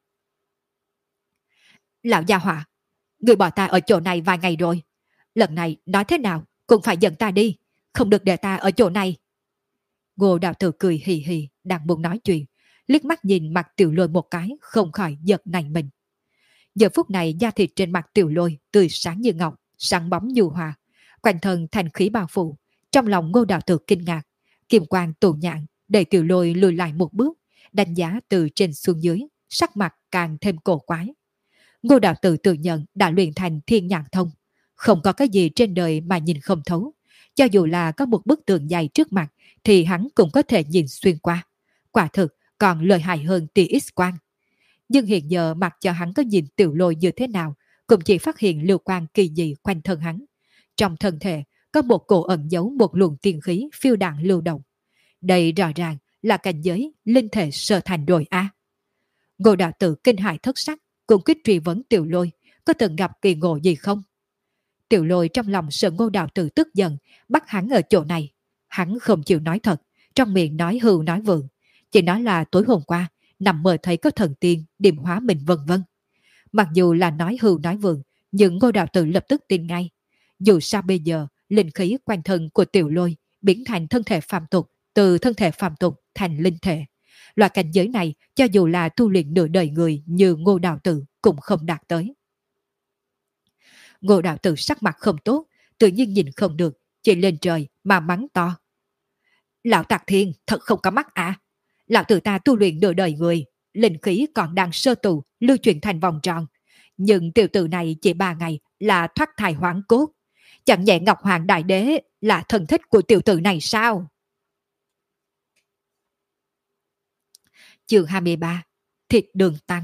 Lão gia hỏa, người bỏ ta ở chỗ này vài ngày rồi. Lần này nói thế nào cũng phải dẫn ta đi, không được để ta ở chỗ này. Ngô Đạo Tử cười hì hì, đang muốn nói chuyện, liếc mắt nhìn mặt Tiểu Lôi một cái, không khỏi giật nảy mình. Giờ phút này da thịt trên mặt Tiểu Lôi tươi sáng như ngọc, sáng bóng nhu hòa, quanh thân thành khí bao phủ. Trong lòng Ngô Đạo Tử kinh ngạc, kim quang tụ nhạn, đẩy Tiểu Lôi lùi lại một bước, đánh giá từ trên xuống dưới, sắc mặt càng thêm cổ quái. Ngô Đạo Tử tự nhận đã luyện thành thiên nhãn thông, không có cái gì trên đời mà nhìn không thấu. Cho dù là có một bức tường dày trước mặt thì hắn cũng có thể nhìn xuyên qua. Quả thực còn lợi hại hơn tia X-quang. Nhưng hiện giờ mặc cho hắn có nhìn Tiểu Lôi như thế nào, cũng chỉ phát hiện lưu quang kỳ dị quanh thân hắn. Trong thân thể có một cổ ẩn giấu một luồng tiên khí phiêu đạn lưu động. Đây rõ ràng là cảnh giới linh thể sơ thành rồi a. Ngô Đạo Tử kinh hãi thất sắc, cũng quyết truy vấn Tiểu Lôi có từng gặp kỳ ngộ gì không. Tiểu Lôi trong lòng sợ Ngô Đạo Tử tức giận, bắt hắn ở chỗ này. Hắn không chịu nói thật, trong miệng nói hưu nói vượng, chỉ nói là tối hôm qua nằm mơ thấy có thần tiên điểm hóa mình vân vân. Mặc dù là nói hưu nói vượng, nhưng Ngô Đạo Tử lập tức tin ngay. Dù sao bây giờ linh khí quanh thân của Tiểu Lôi biến thành thân thể phàm tục, từ thân thể phàm tục thành linh thể. Loại cảnh giới này cho dù là tu luyện nửa đời người như Ngô Đạo Tử cũng không đạt tới. Ngô Đạo Tử sắc mặt không tốt, tự nhiên nhìn không được, chỉ lên trời mà mắng to. Lão Tạc Thiên thật không có mắt à? Lão tử ta tu luyện nửa đời người, linh khí còn đang sơ tụ, lưu chuyển thành vòng tròn. Nhưng tiểu tử này chỉ 3 ngày là thoát thai hoán cốt. Chẳng nhẹ Ngọc Hoàng Đại Đế là thần thích của tiểu tử này sao? Chương 23. Thịt đường tăng.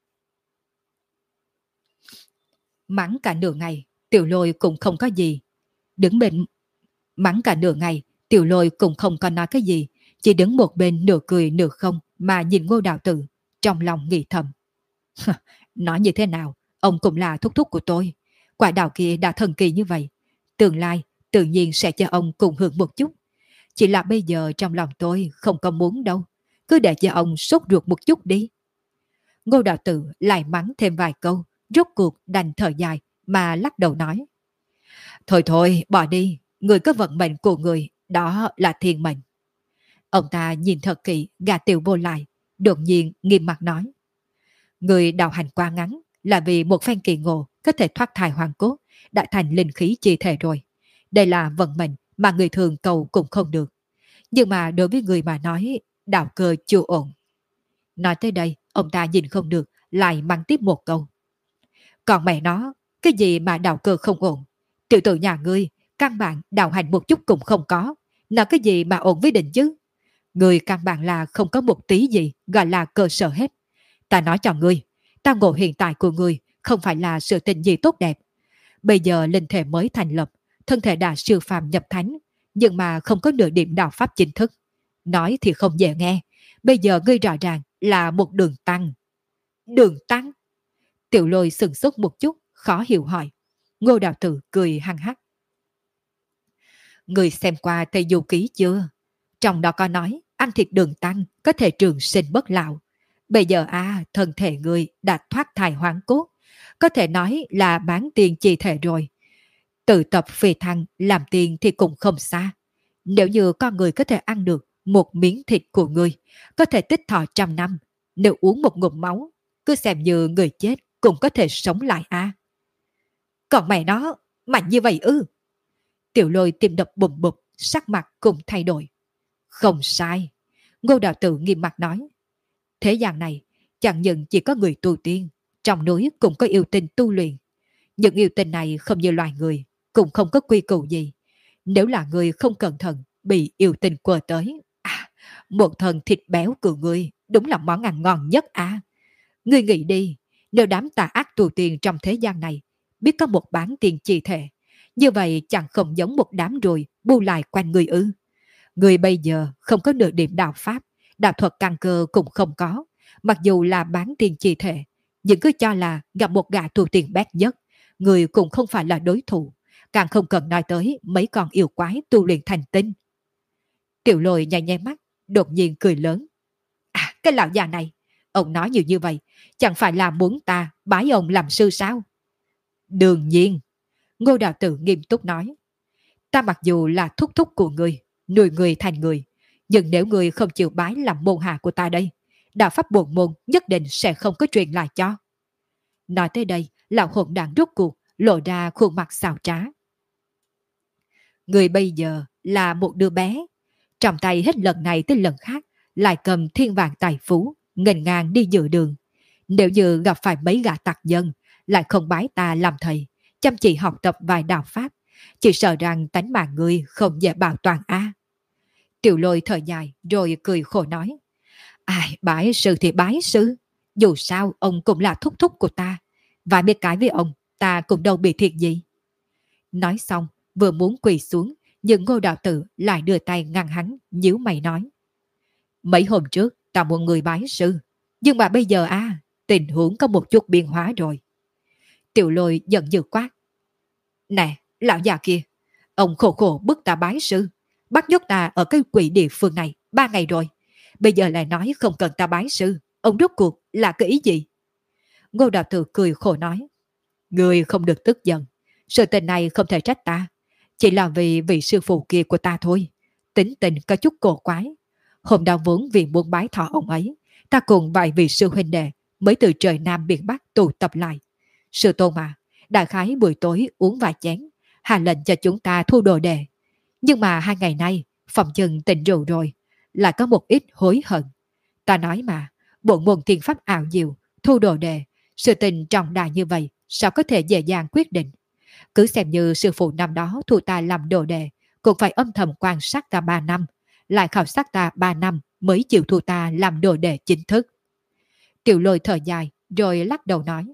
Mắng cả nửa ngày, Tiểu Lôi cũng không có gì. Đứng bên mắng cả nửa ngày, Tiểu Lôi cũng không có nói cái gì, chỉ đứng một bên nửa cười nửa không mà nhìn Ngô Đạo Tử, trong lòng nghĩ thầm. Nói như thế nào, ông cũng là thúc thúc của tôi. Quả đào kia đã thần kỳ như vậy, tương lai tự nhiên sẽ cho ông cùng hưởng một chút. Chỉ là bây giờ trong lòng tôi không có muốn đâu, cứ để cho ông sốt ruột một chút đi. Ngô Đạo Tử lại mắng thêm vài câu, rốt cuộc đành thở dài mà lắc đầu nói. Thôi thôi, bỏ đi, người có vận mệnh của người, đó là thiên mệnh. Ông ta nhìn thật kỹ gà Tiểu Vô lại, đột nhiên nghiêm mặt nói. Người đạo hành quá ngắn là vì một phen kỳ ngộ có thể thoát thai hoàn cốt, đã thành linh khí chi thể rồi. Đây là vận mệnh mà người thường cầu cũng không được. Nhưng mà đối với người mà nói, đạo cơ chưa ổn. Nói tới đây, ông ta nhìn không được, lại mang tiếp một câu. Còn mẹ nó, cái gì mà đạo cơ không ổn? Tiểu tử nhà ngươi, căn bản đạo hành một chút cũng không có. Nói cái gì mà ổn với định chứ? Người căn bản là không có một tí gì gọi là cơ sở hết. Ta nói cho ngươi, tao ngộ hiện tại của ngươi không phải là sự tình gì tốt đẹp. Bây giờ linh thể mới thành lập, thân thể đã siêu phàm nhập thánh, nhưng mà không có nửa điểm đạo pháp chính thức. Nói thì không dễ nghe, bây giờ ngươi rõ ràng là một đường tăng. Đường tăng? Tiểu Lôi sừng sốt một chút, khó hiểu hỏi. Ngô Đạo Tử cười hăng hắc. Ngươi xem qua Tây Du Ký chưa? Trong đó có nói, ăn thịt đường tăng có thể trường sinh bất lão. Bây giờ thân thể ngươi đã thoát thai hoán cốt, có thể nói là bán tiền chi thể rồi. Tự tập phi thăng làm tiền thì cũng không xa. Nếu như con người có thể ăn được một miếng thịt của ngươi, có thể tích thọ 100 năm. Nếu uống một ngụm máu, cứ xem như người chết cũng có thể sống lại Còn mẹ nó, mạnh như vậy ư? Tiểu Lôi tim đập bùm bụp, sắc mặt cũng thay đổi. Không sai. Ngô Đạo Tử nghiêm mặt nói. Thế gian này, chẳng những chỉ có người tu tiên, trong núi cũng có yêu tinh tu luyện. Những yêu tinh này không như loài người, cũng không có quy củ gì. Nếu là người không cẩn thận, bị yêu tinh quờ tới. Một thần thịt béo của ngươi, đúng là món ăn ngon nhất Ngươi nghĩ đi, nếu đám tà ác tu tiên trong thế gian này, biết có một bán tiền chi thể, như vậy chẳng không giống một đám ruồi bu lại quanh người ư. Người bây giờ không có nửa điểm đạo pháp, đạo thuật căn cơ cũng không có, mặc dù là bán tiền chi thể, nhưng cứ cho là gặp một gã tu tiên bét nhất, người cũng không phải là đối thủ, càng không cần nói tới mấy con yêu quái tu luyện thành tinh. Tiểu Lôi nháy nháy mắt, đột nhiên cười lớn. À, cái lão già này, ông nói nhiều như vậy, chẳng phải là muốn ta bái ông làm sư sao? Đương nhiên, Ngô Đạo Tử nghiêm túc nói. Ta mặc dù là thúc thúc của người, nuôi người thành người, nhưng nếu người không chịu bái làm môn hạ của ta đây, đạo pháp bổn môn nhất định sẽ không có truyền lại cho. Nói tới đây, lão hồn đảng rút cuộc, lộ ra khuôn mặt xào trá. Người bây giờ là một đứa bé, trong tay hết lần này tới lần khác, lại cầm thiên vàng tài phú, nghênh ngang đi dự đường. Nếu như gặp phải mấy gã tặc dân, lại không bái ta làm thầy, chăm chỉ học tập vài đạo pháp, chỉ sợ rằng tánh mạng người không dễ bảo toàn a. Tiểu Lôi thở dài rồi cười khổ nói. Ai, bái sư thì bái sư, dù sao ông cũng là thúc thúc của ta, và biết cái với ông, ta cũng đâu bị thiệt gì. Nói xong, vừa muốn quỳ xuống, nhưng Ngô Đạo Tử lại đưa tay ngăn hắn, nhíu mày nói. Mấy hôm trước, ta muốn người bái sư, nhưng mà bây giờ tình huống có một chút biến hóa rồi. Tiểu Lôi giận dữ quát. Nè, lão già kia, ông khổ khổ bức ta bái sư, bắt nhốt ta ở cái quỷ địa phương này 3 ngày rồi. Bây giờ lại nói không cần ta bái sư, ông rốt cuộc là cái ý gì? Ngô Đạo Tử cười khổ nói. Người không được tức giận, sự tình này không thể trách ta, chỉ là vì vị sư phụ kia của ta thôi. Tính tình có chút cổ quái. Hôm đó vốn vì muốn bái thọ ông ấy, ta cùng vài vị sư huynh đệ mới từ trời Nam biển Bắc tụ tập lại. Sư tôn mà, đại khái buổi tối uống vài chén, hạ lệnh cho chúng ta thu đồ đệ. Nhưng mà 2 ngày nay, phòng chân tỉnh rượu rồi, lại có một ít hối hận. Ta nói mà, bộ môn thiên pháp ảo diệu, thu đồ đệ, sự tình trọng đại như vậy, sao có thể dễ dàng quyết định. Cứ xem như sư phụ năm đó thu ta làm đồ đệ, cũng phải âm thầm quan sát ta 3 năm, lại khảo sát ta 3 năm mới chịu thu ta làm đồ đệ chính thức. Tiểu Lôi thở dài, rồi lắc đầu nói.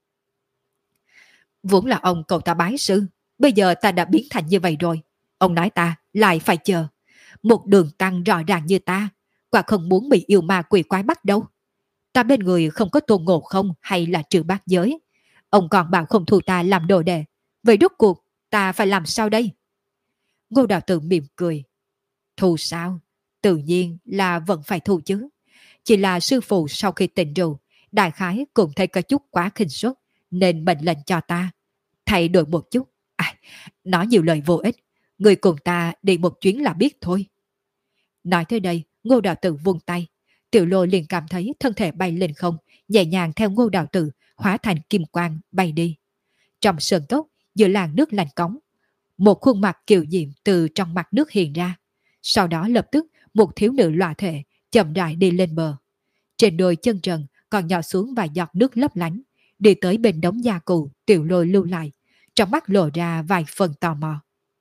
Vốn là ông cầu ta bái sư, bây giờ ta đã biến thành như vậy rồi. Ông nói ta lại phải chờ. Một đường tăng rõ ràng như ta, quả không muốn bị yêu ma quỷ quái bắt đâu. Ta bên người không có Tôn Ngộ Không hay là Trừ Bát Giới. Ông còn bảo không thu ta làm đồ đệ. Vậy rốt cuộc ta phải làm sao đây? Ngô Đạo Tử mỉm cười. Thu sao? Tự nhiên là vẫn phải thu chứ. Chỉ là sư phụ sau khi tỉnh rượu, đại khái cũng thấy có chút quá khinh suất, nên mệnh lệnh cho ta thay đổi một chút. Nói nhiều lời vô ích, người cùng ta đi một chuyến là biết thôi. Nói tới đây, Ngô Đạo Tử vung tay. Tiểu Lôi liền cảm thấy thân thể bay lên không, nhẹ nhàng theo Ngô Đạo Tử hóa thành kim quang bay đi. Trong sơn cốc, giữa làn nước lạnh cống, một khuôn mặt kiều diễm từ trong mặt nước hiện ra. Sau đó lập tức một thiếu nữ lọa thể chậm rãi đi lên bờ. Trên đôi chân trần còn nhỏ xuống vài giọt nước lấp lánh, đi tới bên đống gia cụ. Tiểu Lôi lưu lại, trong mắt lộ ra vài phần tò mò.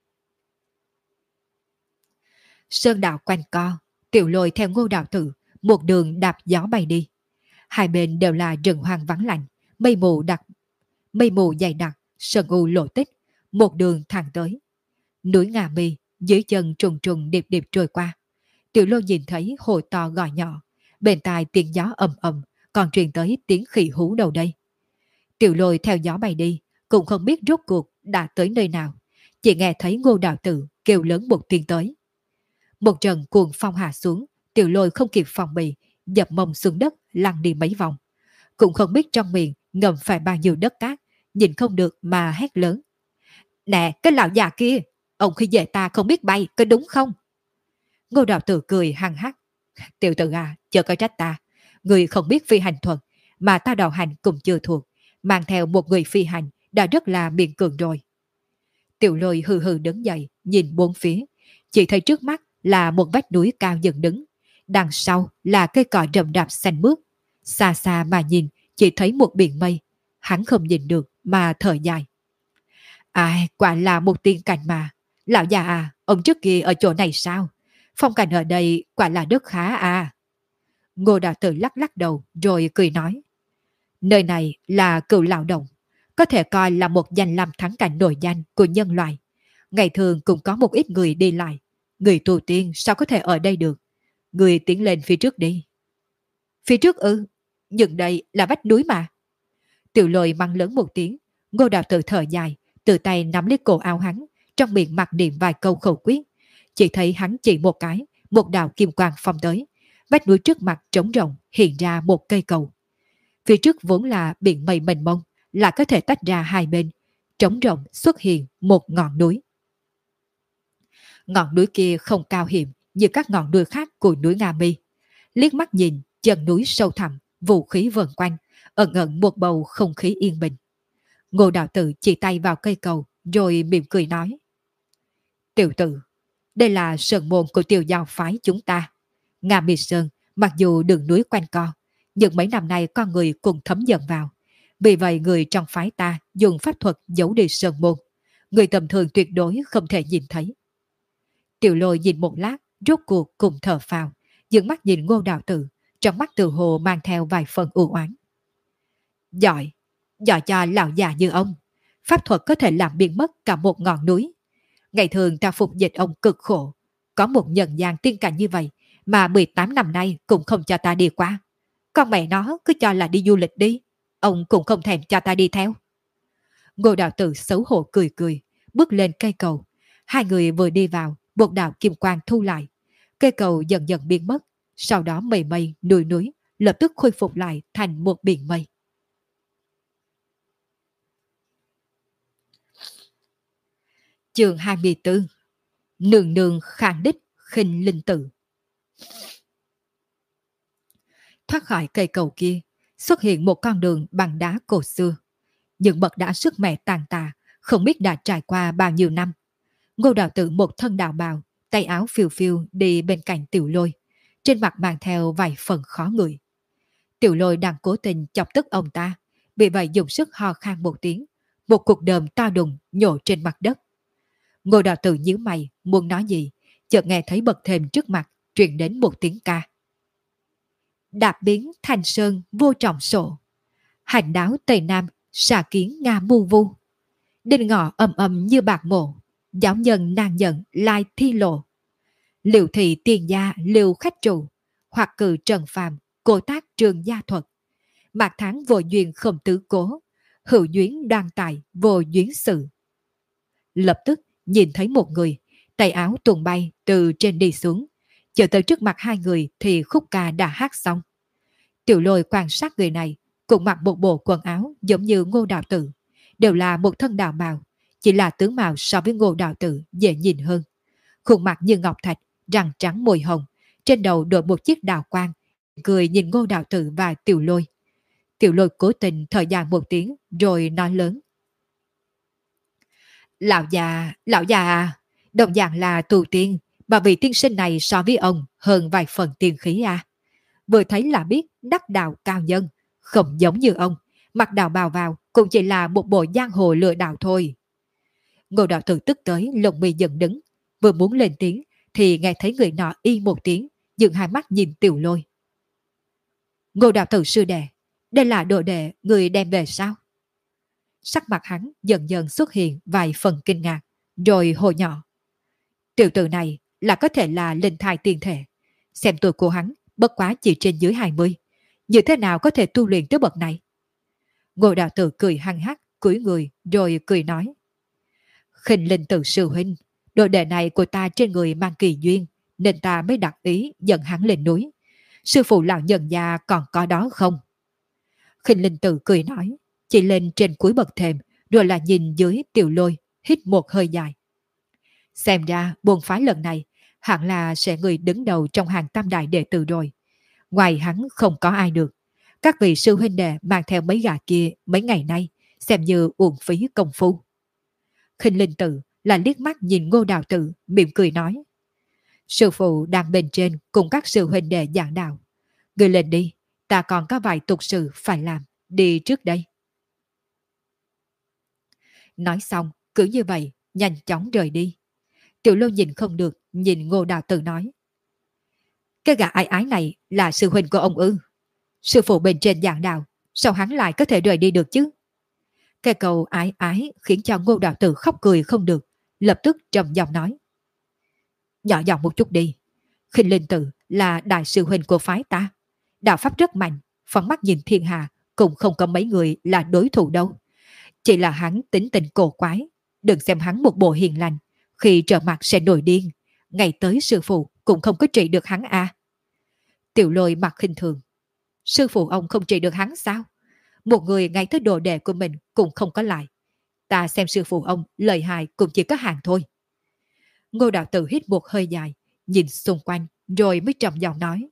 Sơn đạo quanh co, Tiểu Lôi theo Ngô Đạo Tử một đường đạp gió bay đi. Hai bên đều là rừng hoang vắng lạnh, mây mù dày đặc, sơn u lộ tích, một đường thẳng tới. Núi Ngà Mi dưới chân trùng trùng điệp điệp trôi qua. Tiểu Lôi nhìn thấy hồ to gò nhỏ, bên tai tiếng gió ầm ầm, còn truyền tới tiếng khỉ hú đầu đây. Tiểu Lôi theo gió bay đi, cũng không biết rốt cuộc đã tới nơi nào, chỉ nghe thấy Ngô Đạo Tử kêu lớn một tiếng tới. Một trận cuồng phong hạ xuống, Tiểu Lôi không kịp phòng bị, dập mông xuống đất lăn đi mấy vòng. Cũng không biết trong miệng ngầm phải bao nhiêu đất cát, nhìn không được mà hét lớn. Nè, cái lão già kia, ông khi về ta không biết bay, có đúng không? Ngô Đạo Tử cười hăng hắc. Tiểu tử chớ có trách ta. Người không biết phi hành thuật, mà ta đạo hành cũng chưa thuộc. Mang theo một người phi hành đã rất là miễn cường rồi. Tiểu Lôi hừ hừ đứng dậy, nhìn bốn phía. Chỉ thấy trước mắt là một vách núi cao dựng đứng. Đằng sau là cây cỏ rậm rạp xanh mướt. Xa xa mà nhìn, chỉ thấy một biển mây. Hắn không nhìn được mà thở dài. Quả là một tiên cảnh mà. Lão già ông trước kia ở chỗ này sao? Phong cảnh ở đây quả là rất khá Ngô Đạo Tử lắc lắc đầu rồi cười nói. Nơi này là Cửu Lão Động, có thể coi là một danh lam thắng cảnh nổi danh của nhân loại. Ngày thường cũng có một ít người đi lại. Người tu tiên sao có thể ở đây được? Người tiến lên phía trước đi. Phía trước ư? Nhưng đây là vách núi mà. Tiểu Lôi mắng lớn một tiếng. Ngô Đạo Tử thở dài, từ tay nắm lấy cổ áo hắn, trong miệng mặc niệm vài câu khẩu quyết. Chỉ thấy hắn chỉ một cái, một đạo kim quang phong tới, vách núi trước mặt trống rộng hiện ra một cây cầu. Phía trước vốn là biển mây mênh mông, lại có thể tách ra hai bên, trống rộng xuất hiện một ngọn núi. Ngọn núi kia không cao hiểm như các ngọn núi khác của núi Nga Mi. Liếc mắt nhìn, chân núi sâu thẳm, vũ khí vần quanh, ẩn ẩn một bầu không khí yên bình. Ngô Đạo Tử chỉ tay vào cây cầu, rồi mỉm cười nói: Tiểu tử, đây là sơn môn của Tiêu Giao phái chúng ta. Nga Mi Sơn, mặc dù đường núi quanh co, nhưng mấy năm nay con người cùng thấm dần vào. Vì vậy người trong phái ta dùng pháp thuật giấu đi sơn môn. Người tầm thường tuyệt đối không thể nhìn thấy. Tiểu Lôi nhìn một lát, rốt cuộc cùng thở phào, dừng mắt nhìn Ngô Đạo Tử, trong mắt tự hồ mang theo vài phần u oán. Giỏi, giỏi cho lão già như ông. Pháp thuật có thể làm biến mất cả một ngọn núi. Ngày thường ta phục dịch ông cực khổ. Có một nhân gian tiên cảnh như vậy mà 18 năm nay cũng không cho ta đi qua. Con mẹ nó cứ cho là đi du lịch đi. Ông cũng không thèm cho ta đi theo. Ngô Đạo Tử xấu hổ cười cười, bước lên cây cầu. Hai người vừa đi vào, một đạo kim quang thu lại. Cây cầu dần dần biến mất. Sau đó mây mây, núi núi lập tức khôi phục lại thành một biển mây. Chương 24. Nương nương khang đích khinh linh tử. Thoát khỏi cây cầu kia, xuất hiện một con đường bằng đá cổ xưa. Những bậc đá sức mẻ tàn tạ, không biết đã trải qua bao nhiêu năm. Ngô Đạo Tử một thân đạo bào, tay áo phiêu phiêu đi bên cạnh Tiểu Lôi, trên mặt mang theo vài phần khó ngửi. Tiểu Lôi đang cố tình chọc tức ông ta, vì vậy dùng sức ho khan một tiếng, một cục đờm to đùng nhổ trên mặt đất. Ngô Đạo Tử nhíu mày, muốn nói gì, chợt nghe thấy bậc thềm trước mặt truyền đến một tiếng ca. Đạp biến thành sơn vô trọng sổ, hành đáo Tây Nam xà kiến Nga mu vu. Đinh ngọ ầm ầm như bạc mộ, giáo nhân nàng nhận lai thi lộ. Liệu thị tiền gia liều khách trụ, hoặc cử trần phàm, cô tác trường gia thuật. Mạc tháng vô duyên không tứ cố, hữu duyên đoan tài vô duyên sự. Lập tức nhìn thấy một người, tay áo tuồn bay từ trên đi xuống. Chờ tới trước mặt hai người thì khúc ca đã hát xong. Tiểu Lôi quan sát người này, cũng mặc một bộ quần áo giống như Ngô Đạo Tử, đều là một thân đạo bào, chỉ là tướng mạo so với Ngô Đạo Tử dễ nhìn hơn. Khuôn mặt như ngọc thạch, răng trắng môi hồng, trên đầu đội một chiếc đào quang, cười nhìn Ngô Đạo Tử và Tiểu Lôi. Tiểu Lôi cố tình thở dài một tiếng rồi nói lớn: Lão già à, đồng dạng là tu tiên, mà vị tiên sinh này so với ông hơn vài phần tiên khí à. Vừa thấy là biết đắc đạo cao nhân, không giống như ông, mặc đạo bào vào cũng chỉ là một bộ giang hồ lừa đảo thôi. Ngô Đạo Tử tức tới lông mi dựng đứng, vừa muốn lên tiếng thì nghe thấy người nọ y một tiếng, dừng hai mắt nhìn Tiểu Lôi. Ngô Đạo Tử sư đệ, đây là đồ đệ người đem về sao? Sắc mặt hắn dần dần xuất hiện vài phần kinh ngạc, rồi hồi nhỏ. Tiểu tử này là có thể là linh thai tiên thể. Xem tuổi của hắn bất quá chỉ trên dưới 20. Như thế nào có thể tu luyện tới bậc này? Ngô Đạo Tử cười hăng hắc, cúi người rồi cười nói: Khinh linh tử sư huynh, đồ đệ này của ta trên người mang kỳ duyên, nên ta mới đặt ý dẫn hắn lên núi. Sư phụ lão nhân gia còn có đó không? Khinh linh tử cười nói, chỉ lên trên cuối bậc thềm, rồi là nhìn dưới Tiểu Lôi, hít một hơi dài. Xem ra môn phái lần này hẳn là sẽ người đứng đầu trong hàng tam đại đệ tử rồi. Ngoài hắn không có ai được. Các vị sư huynh đệ mang theo mấy gà kia mấy ngày nay, xem như uổng phí công phu. Khinh linh tử là liếc mắt nhìn Ngô Đạo Tử, mỉm cười nói: Sư phụ đang bên trên cùng các sư huynh đệ giảng đạo. Người lên đi, ta còn có vài tục sự phải làm, đi trước đây. Nói xong, cứ như vậy, nhanh chóng rời đi. Tiểu Lô nhìn không được, nhìn Ngô Đạo Tử nói: Cái gã ái ái này là sư huynh của ông ư? Sư phụ bên trên giảng đạo, sao hắn lại có thể rời đi được chứ? Cái câu ái ái khiến cho Ngô Đạo Tử khóc cười không được, lập tức trầm giọng nói: Nhỏ giọng một chút đi. Khinh linh tử là đại sư huynh của phái ta. Đạo pháp rất mạnh, phóng mắt nhìn thiên hạ, cũng không có mấy người là đối thủ đâu. Chỉ là hắn tính tình cổ quái, đừng xem hắn một bộ hiền lành, khi trở mặt sẽ nổi điên, ngày tới sư phụ cũng không có trị được hắn à? Tiểu Lôi mặt khinh thường. Sư phụ ông không trị được hắn sao? Một người ngay tới đồ đệ của mình cũng không có lại. Ta xem sư phụ ông lợi hại cũng chỉ có hàng thôi. Ngô đạo tử hít một hơi dài, nhìn xung quanh rồi mới trầm giọng nói.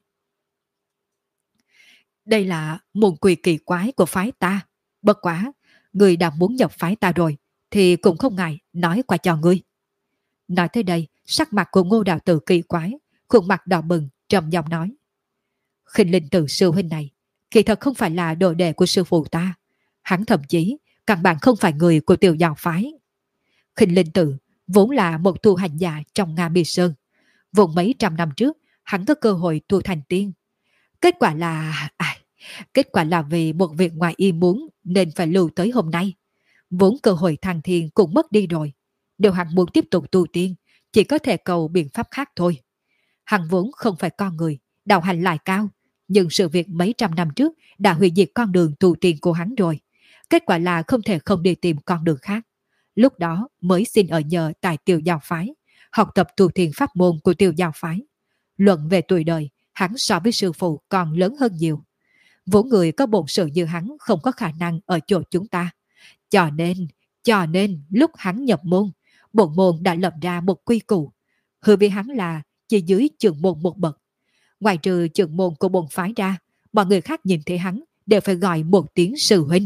Đây là môn quy kỳ quái của phái ta. Bất quá, người đã muốn nhập phái ta rồi, thì cũng không ngại nói qua cho ngươi. Nói tới đây, sắc mặt của Ngô đạo tử kỳ quái, khuôn mặt đỏ bừng, trầm giọng nói. Khinh linh tử sư huynh này, kỳ thật không phải là đồ đệ của sư phụ ta. Hắn thậm chí, căn bản không phải người của tiểu giáo phái. Khinh linh tử vốn là một tu hành giả trong Nga Mi Sơn. Vốn mấy trăm năm trước, hắn có cơ hội tu thành tiên. Kết quả là... kết quả là vì một việc ngoài ý muốn nên phải lưu tới hôm nay. Vốn cơ hội thăng thiên cũng mất đi rồi. Nếu hắn muốn tiếp tục tu tiên, chỉ có thể cầu biện pháp khác thôi. Hắn vốn không phải con người, đạo hành lại cao. Nhưng sự việc mấy trăm năm trước đã hủy diệt con đường tu tiên của hắn rồi. Kết quả là không thể không đi tìm con đường khác. Lúc đó mới xin ở nhờ tại tiểu giáo phái, học tập tu thiền pháp môn của tiểu giáo phái. Luận về tuổi đời, hắn so với sư phụ còn lớn hơn nhiều. Vốn người có bổn sự như hắn không có khả năng ở chỗ chúng ta. Cho nên lúc hắn nhập môn, bổn môn đã lập ra một quy củ. Hứa với hắn là chỉ dưới trưởng môn một bậc. Ngoài trừ trưởng môn của bổn phái ra, mọi người khác nhìn thấy hắn đều phải gọi một tiếng sư huynh.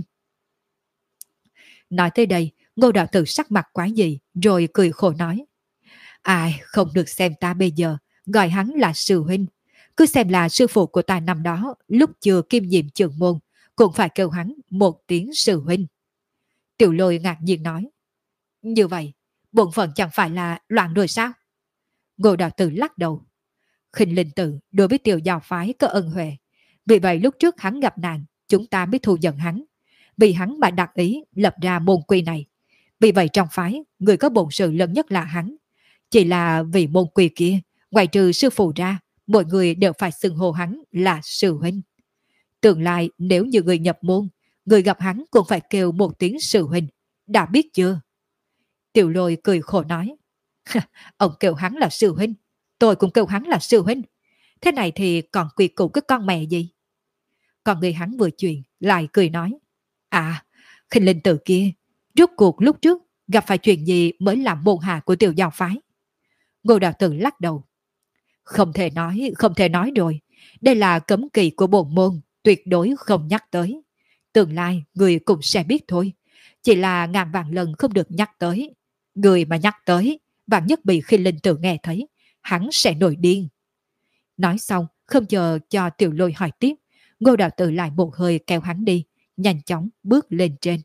Nói tới đây, Ngô đạo tử sắc mặt quái dị rồi cười khổ nói. Ai không được xem ta bây giờ gọi hắn là sư huynh. Cứ xem là sư phụ của ta năm đó lúc chưa kiêm nhiệm trưởng môn cũng phải kêu hắn một tiếng sư huynh. Tiểu Lôi ngạc nhiên nói. Như vậy, bổn phận chẳng phải là loạn rồi sao? Ngô đạo tử lắc đầu. Khinh linh tử đối với tiểu giáo phái có ân huệ. Vì vậy lúc trước hắn gặp nạn, chúng ta mới thu nhận hắn. Vì hắn mà đặc ý lập ra môn quy này. Vì vậy trong phái, người có bổn sự lớn nhất là hắn. Chỉ là vì môn quy kia, ngoài trừ sư phụ ra, mọi người đều phải xưng hô hắn là sư huynh. Tương lai nếu như người nhập môn, người gặp hắn cũng phải kêu một tiếng sư huynh. Đã biết chưa? Tiểu Lôi cười khổ nói. Ông kêu hắn là sư huynh, tôi cũng kêu hắn là sư huynh. Thế này thì còn quy củ cái con mẹ gì? Còn người hắn vừa chuyện lại cười nói. À, Khinh linh tử kia, rốt cuộc lúc trước gặp phải chuyện gì mới làm môn hạ của tiểu giáo phái? Ngô đạo tử lắc đầu. Không thể nói rồi. Đây là cấm kỵ của bổn môn, tuyệt đối không nhắc tới. Tương lai người cũng sẽ biết thôi. Chỉ là ngàn vạn lần không được nhắc tới. Người mà nhắc tới, vạn nhất bị Khinh linh tử nghe thấy, hắn sẽ nổi điên. Nói xong, không chờ cho Tiểu Lôi hỏi tiếp, Ngô đạo tử lại một hơi kéo hắn đi, nhanh chóng bước lên trên.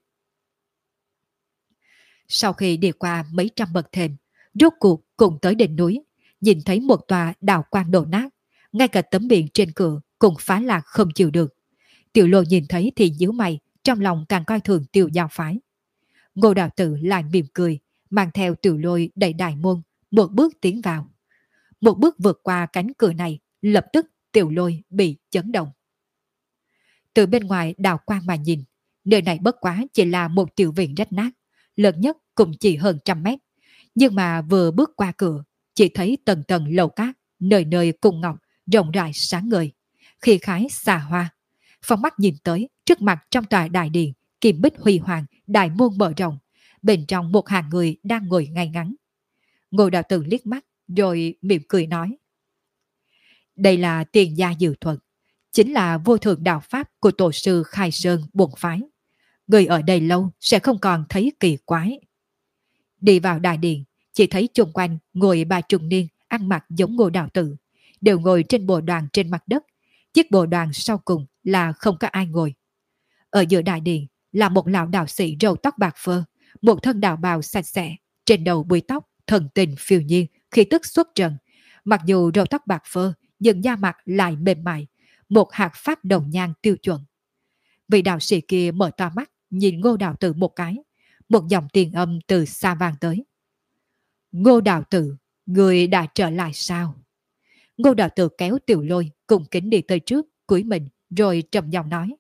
Sau khi đi qua mấy trăm bậc thềm, rốt cuộc cùng tới đỉnh núi, nhìn thấy một tòa đạo quan đổ nát, ngay cả tấm biển trên cửa cũng phá lạc không chịu được. Tiểu Lôi nhìn thấy thì nhíu mày, trong lòng càng coi thường tiểu giáo phái. Ngô đạo tử lại mỉm cười, mang theo Tiểu Lôi đẩy đại môn, một bước tiến vào. Một bước vượt qua cánh cửa này, lập tức Tiểu Lôi bị chấn động. Từ bên ngoài đào quang mà nhìn, nơi này bất quá chỉ là một tiểu viện rách nát, lớn nhất cũng chỉ hơn 100 mét. Nhưng mà vừa bước qua cửa, chỉ thấy tầng tầng lầu cát, nơi nơi cùng ngọc, rộng rãi sáng ngời, khí khái xa hoa. Phóng mắt nhìn tới, trước mặt trong tòa đại điện, kim bích huy hoàng, đại môn mở rộng, bên trong một hàng người đang ngồi ngay ngắn. Ngô đạo tử liếc mắt, rồi mỉm cười nói. Đây là tiền gia dự thuật, chính là vô thượng đạo pháp của tổ sư Khai Sơn bổn phái. Người ở đây lâu sẽ không còn thấy kỳ quái. Đi vào đại điện, chỉ thấy chung quanh ngồi ba trung niên ăn mặc giống Ngô đạo tử, đều ngồi trên bồ đoàn trên mặt đất. Chiếc bồ đoàn sau cùng là không có ai ngồi. Ở giữa đại điện là một lão đạo sĩ râu tóc bạc phơ, một thân đạo bào sạch sẽ, trên đầu búi tóc thần tình phiêu nhiên, khí tức xuất trần. Mặc dù râu tóc bạc phơ, nhưng da mặt lại mềm mại, một hạt phát đồng nhan tiêu chuẩn. Vị đạo sĩ kia mở to mắt, nhìn Ngô đạo tử một cái, một dòng tiền âm từ xa vang tới. Ngô đạo tử, người đã trở lại sao? Ngô đạo tử kéo Tiểu Lôi cùng kính đi tới trước, cúi mình, rồi trầm giọng nói.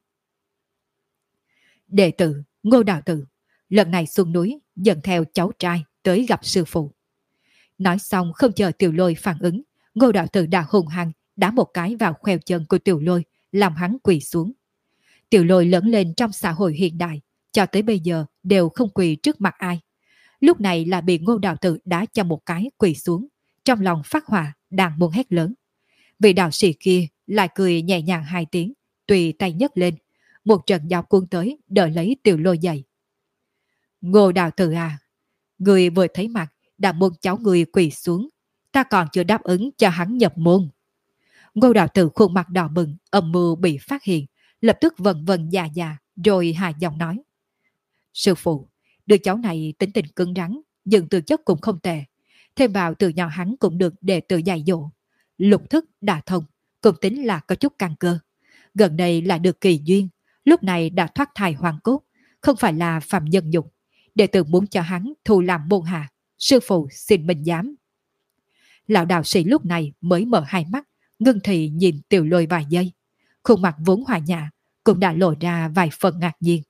Đệ tử, Ngô đạo tử, lần này xuống núi, dẫn theo cháu trai tới gặp sư phụ. Nói xong không chờ Tiểu Lôi phản ứng, Ngô đạo tử đã hùng hăng đá một cái vào khoeo chân của Tiểu Lôi, làm hắn quỳ xuống. Tiểu Lôi lớn lên trong xã hội hiện đại, cho tới bây giờ đều không quỳ trước mặt ai. Lúc này là bị Ngô đạo tử đá cho một cái quỳ xuống, trong lòng phát hỏa đang muốn hét lớn. Vị đạo sĩ kia lại cười nhẹ nhàng hai tiếng, tùy tay nhấc lên, một trận gió cuốn tới đỡ lấy Tiểu Lôi dậy. Ngô đạo tử à, người vừa thấy mặt đã muốn cháu người quỳ xuống, ta còn chưa đáp ứng cho hắn nhập môn. Ngô đạo tử khuôn mặt đỏ bừng, âm mưu bị phát hiện, lập tức vần vần già già, rồi hạ giọng nói. Sư phụ, đứa cháu này tính tình cứng rắn, nhưng tư chất cũng không tệ. Thêm vào từ nhỏ hắn cũng được đệ tử dạy dỗ. Lục thức đả thông, cũng tính là có chút căn cơ. Gần đây là được kỳ duyên, lúc này đã thoát thai hoàng cốt, không phải là phạm nhân dục. Đệ tử muốn cho hắn thu làm môn hạ, sư phụ xin minh giám. Lão đạo sĩ lúc này mới mở hai mắt, ngưng thị nhìn Tiểu Lôi vài giây. Khuôn mặt vốn hòa nhã cũng đã lộ ra vài phần ngạc nhiên.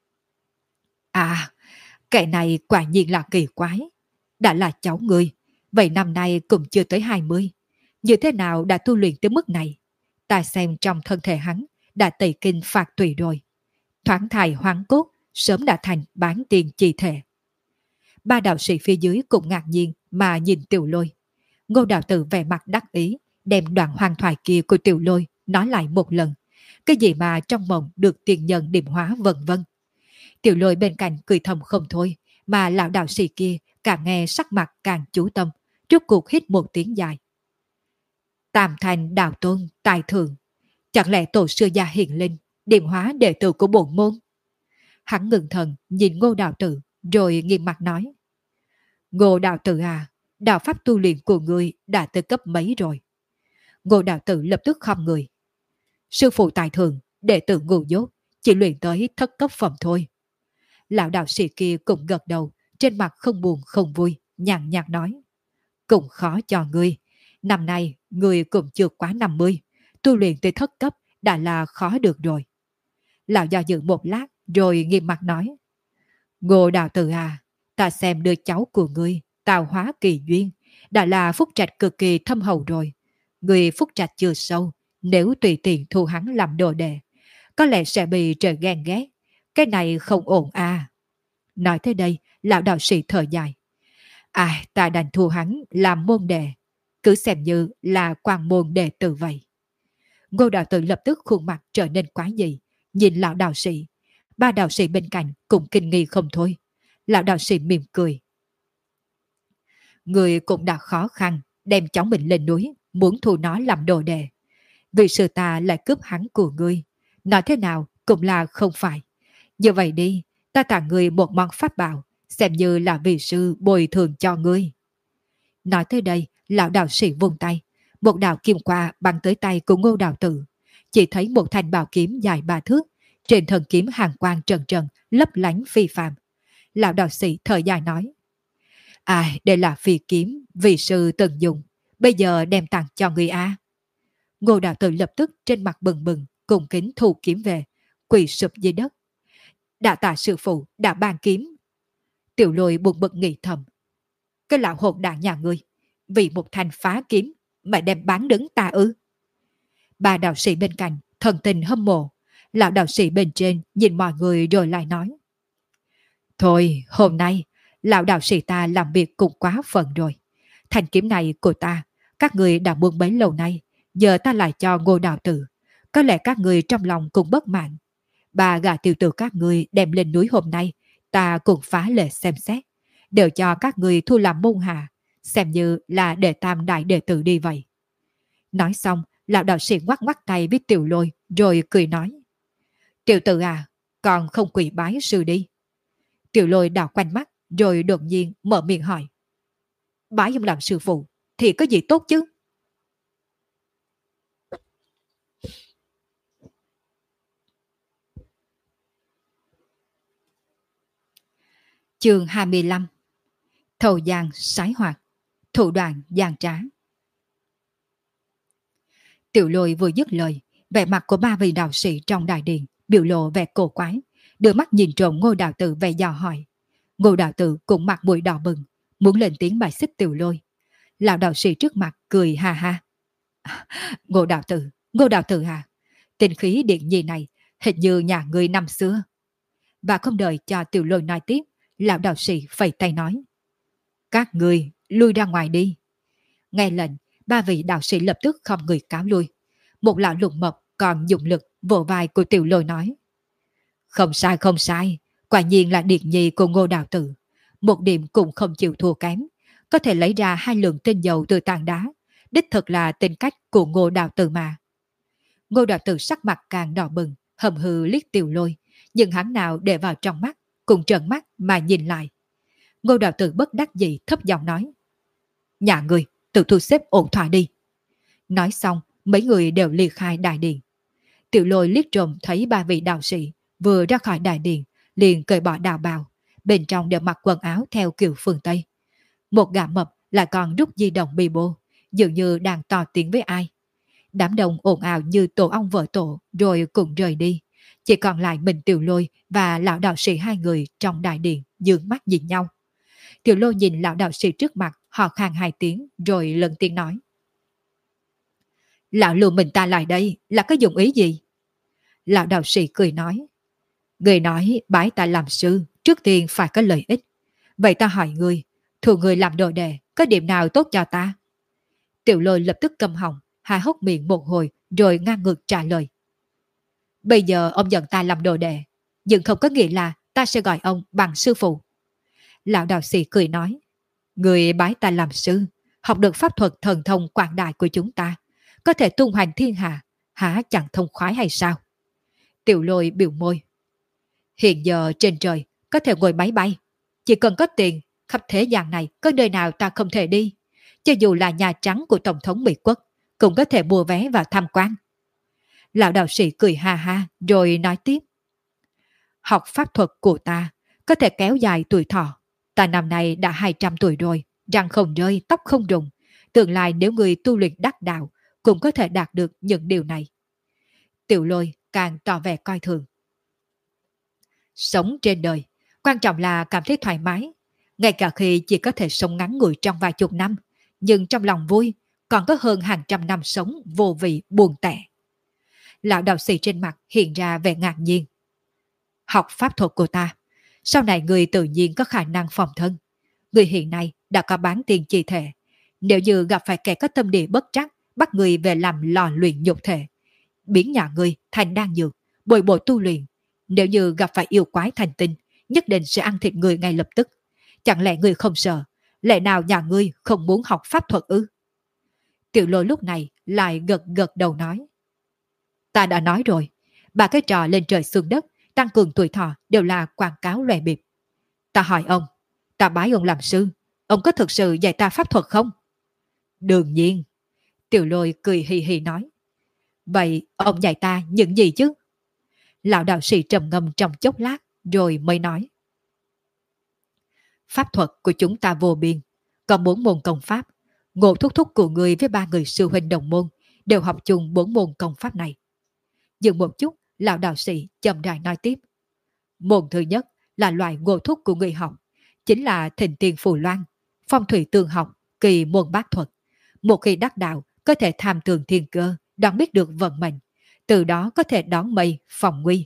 À, kẻ này quả nhiên là kỳ quái. Đã là cháu ngươi, vậy năm nay cũng chưa tới 20. Như thế nào đã tu luyện tới mức này? Ta xem trong thân thể hắn đã tẩy kinh phạt tùy rồi. Thoáng thai hoang cốt, sớm đã thành bán tiền chi thể. Ba đạo sĩ phía dưới cũng ngạc nhiên mà nhìn Tiểu Lôi. Ngô đạo tử vẻ mặt đắc ý, đem đoạn hoang thoại kia của Tiểu Lôi nói lại một lần. Cái gì mà trong mộng được tiền nhân điểm hóa vân vân. Tiểu Lôi bên cạnh cười thầm không thôi, mà lão đạo sĩ kia càng nghe sắc mặt càng chú tâm, rốt cuộc hít một tiếng dài. Tam thành đạo tôn, tài thượng, chẳng lẽ tổ sư gia hiện linh, điểm hóa đệ tử của bổn môn? Hắn ngừng thần nhìn Ngô đạo tử, rồi nghiêm mặt nói. Ngô đạo tử à, đạo pháp tu luyện của ngươi đã tới cấp mấy rồi? Ngô đạo tử lập tức khom người. Sư phụ tài thượng, đệ tử ngu dốt, chỉ luyện tới thất cấp phẩm thôi. Lão đạo sĩ kia cũng gật đầu, trên mặt không buồn không vui, nhàn nhạt nói. Cũng khó cho ngươi, năm nay ngươi cũng chưa quá 50, tu luyện tới thất cấp đã là khó được rồi. Lão do dự một lát, rồi nghiêm mặt nói. Ngô đạo tử à, ta xem đứa cháu của ngươi, tạo hóa kỳ duyên, đã là phúc trạch cực kỳ thâm hậu rồi. Ngươi phúc trạch chưa sâu, nếu tùy tiện thu hắn làm đồ đệ, có lẽ sẽ bị trời ghen ghét. Cái này không ổn à. Nói tới đây, lão đạo sĩ thở dài. À, ta đành thu hắn làm môn đệ, cứ xem như là quan môn đệ tử vậy. Ngô đạo tử lập tức khuôn mặt trở nên quái dị, nhìn lão đạo sĩ. Ba đạo sĩ bên cạnh cũng kinh nghi không thôi. Lão đạo sĩ mỉm cười. Người cũng đã khó khăn đem cháu mình lên núi, muốn thu nó làm đồ đệ. Vì sư ta lại cướp hắn của ngươi, nói thế nào cũng là không phải. Như vậy đi, ta tặng ngươi một món pháp bảo, xem như là vị sư bồi thường cho ngươi. Nói tới đây, lão đạo sĩ vung tay, một đạo kim qua bắn tới tay của Ngô đạo tử. Chỉ thấy một thanh bảo kiếm dài 3 thước, trên thân kiếm hàng quang trần trần, lấp lánh phi phàm. Lão đạo sĩ thở dài nói. À, đây là phi kiếm, vị sư từng dùng, bây giờ đem tặng cho người A. Ngô đạo tử lập tức trên mặt bừng bừng, cùng kính thu kiếm về, quỳ sụp dưới đất. Đã tạ sư phụ, đã ban kiếm. Tiểu Lôi buồn bực nghĩ thầm. Cái lão hồn đàn nhà ngươi, vì một thanh phá kiếm mà đem bán đứng ta ư? Ba đạo sĩ bên cạnh thần tình hâm mộ. Lão đạo sĩ bên trên nhìn mọi người rồi lại nói. Thôi, hôm nay lão đạo sĩ ta làm việc cũng quá phận rồi. Thanh kiếm này của ta, các người đã buông bấy lâu nay, giờ ta lại cho Ngô đạo tử. Có lẽ các người trong lòng cũng bất mãn. Ba gã tiểu tử các người đem lên núi hôm nay, ta cũng phá lệ xem xét, đều cho các người thu làm môn hạ, xem như là để tam đại đệ tử đi vậy. Nói xong, lão đạo sĩ ngoắc ngoắc tay với Tiểu Lôi, rồi cười nói. Tiểu tử à, còn không quỳ bái sư đi. Tiểu Lôi đảo quanh mắt, rồi đột nhiên mở miệng hỏi. Bái ông làm sư phụ, thì có gì tốt chứ? Chương 25. Thầu giang sái hoạt, thủ đoạn giang trá. Tiểu Lôi vừa dứt lời, vẻ mặt của ba vị đạo sĩ trong đại điện biểu lộ vẻ cổ quái, đưa mắt nhìn trộm Ngô đạo tử về dò hỏi. Ngô đạo tử cũng mặt mũi đỏ bừng, muốn lên tiếng bài xích Tiểu Lôi. Lão đạo sĩ trước mặt cười ha ha. Ngô đạo tử à, tinh khí điện nhi này hình như nhà ngươi năm xưa. Và không đợi cho Tiểu Lôi nói tiếp, lão đạo sĩ phẩy tay nói: các ngươi lui ra ngoài đi. Nghe lệnh, ba vị đạo sĩ lập tức không người cáo lui. Một lão lục mập còn dùng lực vỗ vai của Tiểu Lôi nói: không sai không sai, quả nhiên là điệt nhi của Ngô đạo tử. Một điểm cũng không chịu thua kém, có thể lấy ra 2 lượng tinh dầu từ tảng đá. Đích thực là tính cách của Ngô đạo tử mà. Ngô đạo tử sắc mặt càng đỏ bừng, hầm hừ liếc Tiểu Lôi, nhưng hắn nào để vào trong mắt, cùng trợn mắt mà nhìn lại. Ngô đạo tử bất đắc dĩ thấp giọng nói: nhà người tự thu xếp ổn thỏa đi. Nói xong, mấy người đều ly khai đại điện. Tiểu Lôi liếc trộm thấy ba vị đạo sĩ vừa ra khỏi đại điện, liền cởi bỏ đạo bào, bên trong đều mặc quần áo theo kiểu phương Tây. Một gã mập lại còn rút di động bì bô, dường như đang tò tiếng với ai. Đám đông ồn ào như tổ ong vỡ tổ, rồi cùng rời đi. Chỉ còn lại mình Tiểu Lôi và lão đạo sĩ 2 người trong đại điện dương mắt nhìn nhau. Tiểu Lôi nhìn lão đạo sĩ trước mặt, họ khan 2 tiếng, rồi lần tiếng nói: lão lừa mình ta lại đây là có dụng ý gì? Lão đạo sĩ cười nói: người nói bái ta làm sư, trước tiên phải có lợi ích. Vậy ta hỏi người, thu người làm đồ đệ, có điểm nào tốt cho ta? Tiểu Lôi lập tức câm họng, há hốc miệng một hồi, rồi ngang ngược trả lời: bây giờ ông nhận ta làm đồ đệ, nhưng không có nghĩa là ta sẽ gọi ông bằng sư phụ. Lão đạo sĩ cười nói: người bái ta làm sư, học được pháp thuật thần thông quảng đại của chúng ta, có thể tung hoành thiên hạ, há chẳng thông khoái hay sao? Tiểu Lôi biểu môi: hiện giờ trên trời có thể ngồi máy bay, chỉ cần có tiền, khắp thế gian này có nơi nào ta không thể đi. Cho dù là Nhà Trắng của Tổng thống Mỹ Quốc, cũng có thể mua vé vào tham quan. Lão đạo sĩ cười ha ha, rồi nói tiếp: học pháp thuật của ta có thể kéo dài tuổi thọ. Ta năm nay đã 200 tuổi rồi, răng không rơi, tóc không rụng. Tương lai nếu người tu luyện đắc đạo, cũng có thể đạt được những điều này. Tiểu Lôi càng tỏ vẻ coi thường. Sống trên đời, quan trọng là cảm thấy thoải mái. Ngay cả khi chỉ có thể sống ngắn ngủi trong vài chục năm, nhưng trong lòng vui, còn có hơn hàng trăm năm sống vô vị buồn tẻ. Lão đạo sĩ trên mặt hiện ra vẻ ngạc nhiên. Học pháp thuật của ta, sau này người tự nhiên có khả năng phòng thân. Người hiện nay đã có bán tiền chi thể. Nếu như gặp phải kẻ có tâm địa bất trắc, bắt người về làm lò luyện nhục thể, biến nhà người thành đan dược, bồi bổ tu luyện. Nếu như gặp phải yêu quái thành tinh, nhất định sẽ ăn thịt người ngay lập tức. Chẳng lẽ người không sợ? Lẽ nào nhà ngươi không muốn học pháp thuật ư? Tiểu Lôi lúc này lại gật gật đầu nói: ta đã nói rồi, 3 cái trò lên trời xuống đất, tăng cường tuổi thọ đều là quảng cáo lòe bịp. Ta hỏi ông, ta bái ông làm sư, ông có thực sự dạy ta pháp thuật không? Đương nhiên. Tiểu Lôi cười hì hì nói: vậy ông dạy ta những gì chứ? Lão đạo sĩ trầm ngâm trong chốc lát, rồi mới nói: pháp thuật của chúng ta vô biên, có 4 môn công pháp. Ngô thúc thúc của người với 3 người sư huynh đồng môn đều học chung 4 môn công pháp này. Dừng một chút, lão đạo sĩ chậm rãi nói tiếp: môn thứ nhất là loại Ngô thúc của người học, chính là Thịnh Tiên Phù Loan, phong thủy tương học, kỳ môn bát thuật. Một khi đắc đạo, có thể tham tường thiên cơ, đoán biết được vận mệnh, từ đó có thể đón mây phòng nguy.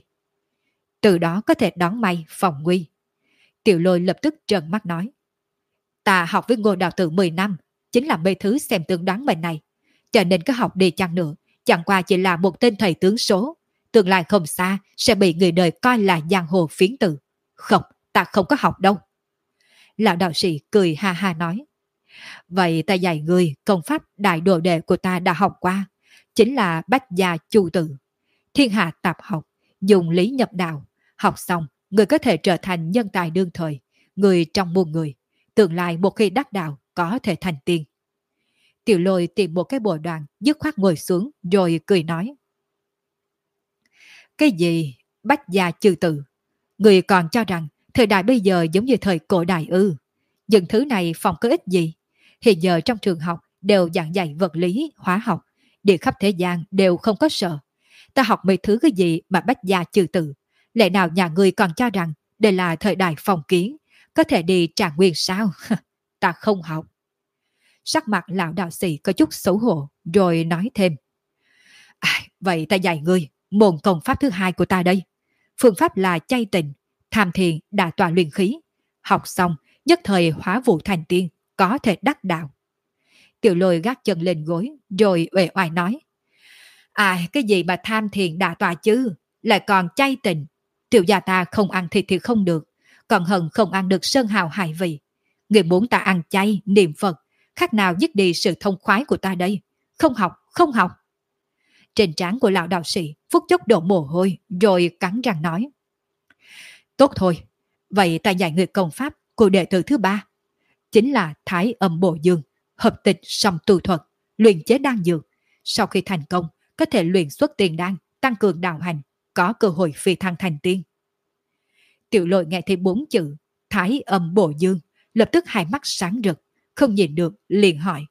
Tiểu Lôi lập tức trợn mắt nói: ta học với Ngô đạo tử 10 năm, chính là mê thứ xem tương đoán mệnh này. Cho nên có học đi chăng nữa, chẳng qua chỉ là một tên thầy tướng số. Tương lai không xa sẽ bị người đời coi là giang hồ phiến tử. Không, ta không có học đâu. Lão đạo sĩ cười ha ha nói: vậy ta dạy người công pháp đại đồ đệ của ta đã học qua, chính là Bách Gia Chu Tử. Thiên hạ tạp học, dùng lý nhập đạo. Học xong, người có thể trở thành nhân tài đương thời, người trong muôn người. Tương lai một khi đắc đạo có thể thành tiên. Tiểu Lôi tìm một cái bồ đoàn, dứt khoát ngồi xuống, rồi cười nói: cái gì Bách Gia Chư Tử? Người còn cho rằng thời đại bây giờ giống như thời cổ đại ư? Những thứ này phòng có ích gì? Hiện giờ trong trường học đều giảng dạy vật lý, hóa học, đi khắp thế gian đều không có sợ. Ta học mấy thứ cái gì mà Bách Gia Chư Tử? Lẽ nào nhà ngươi còn cho rằng đây là thời đại phong kiến, có thể đi trả nguyên sao? Ta không học. Sắc mặt lão đạo sĩ có chút xấu hổ, rồi nói thêm. Vậy ta dạy ngươi môn công pháp thứ hai của ta đây. Phương pháp là chay tịnh, tham thiền đả tọa luyện khí. Học xong, nhất thời hóa vụ thành tiên, có thể đắc đạo. Tiểu Lôi gác chân lên gối, rồi uể oải nói. Cái gì mà tham thiền đả tọa chứ, lại còn chay tịnh. Tiểu gia ta không ăn thịt thì không được, còn hận không ăn được sơn hào hải vị. Người muốn ta ăn chay, niệm Phật, khác nào dứt đi sự thông khoái của ta đây. Không học, không học. Trên trán của lão đạo sĩ phút chốc đổ mồ hôi, rồi cắn răng nói. Tốt thôi, vậy ta dạy người công pháp của đệ tử thứ ba. Chính là Thái Âm Bổ Dương, hợp tịch song tu thuật, luyện chế đan dược. Sau khi thành công, có thể luyện xuất tiền đan, tăng cường đạo hành, có cơ hội phi thăng thành tiên. Tiểu Lôi nghe thấy 4 chữ Thái Âm Bổ Dương, lập tức hai mắt sáng rực, không nhìn được liền hỏi.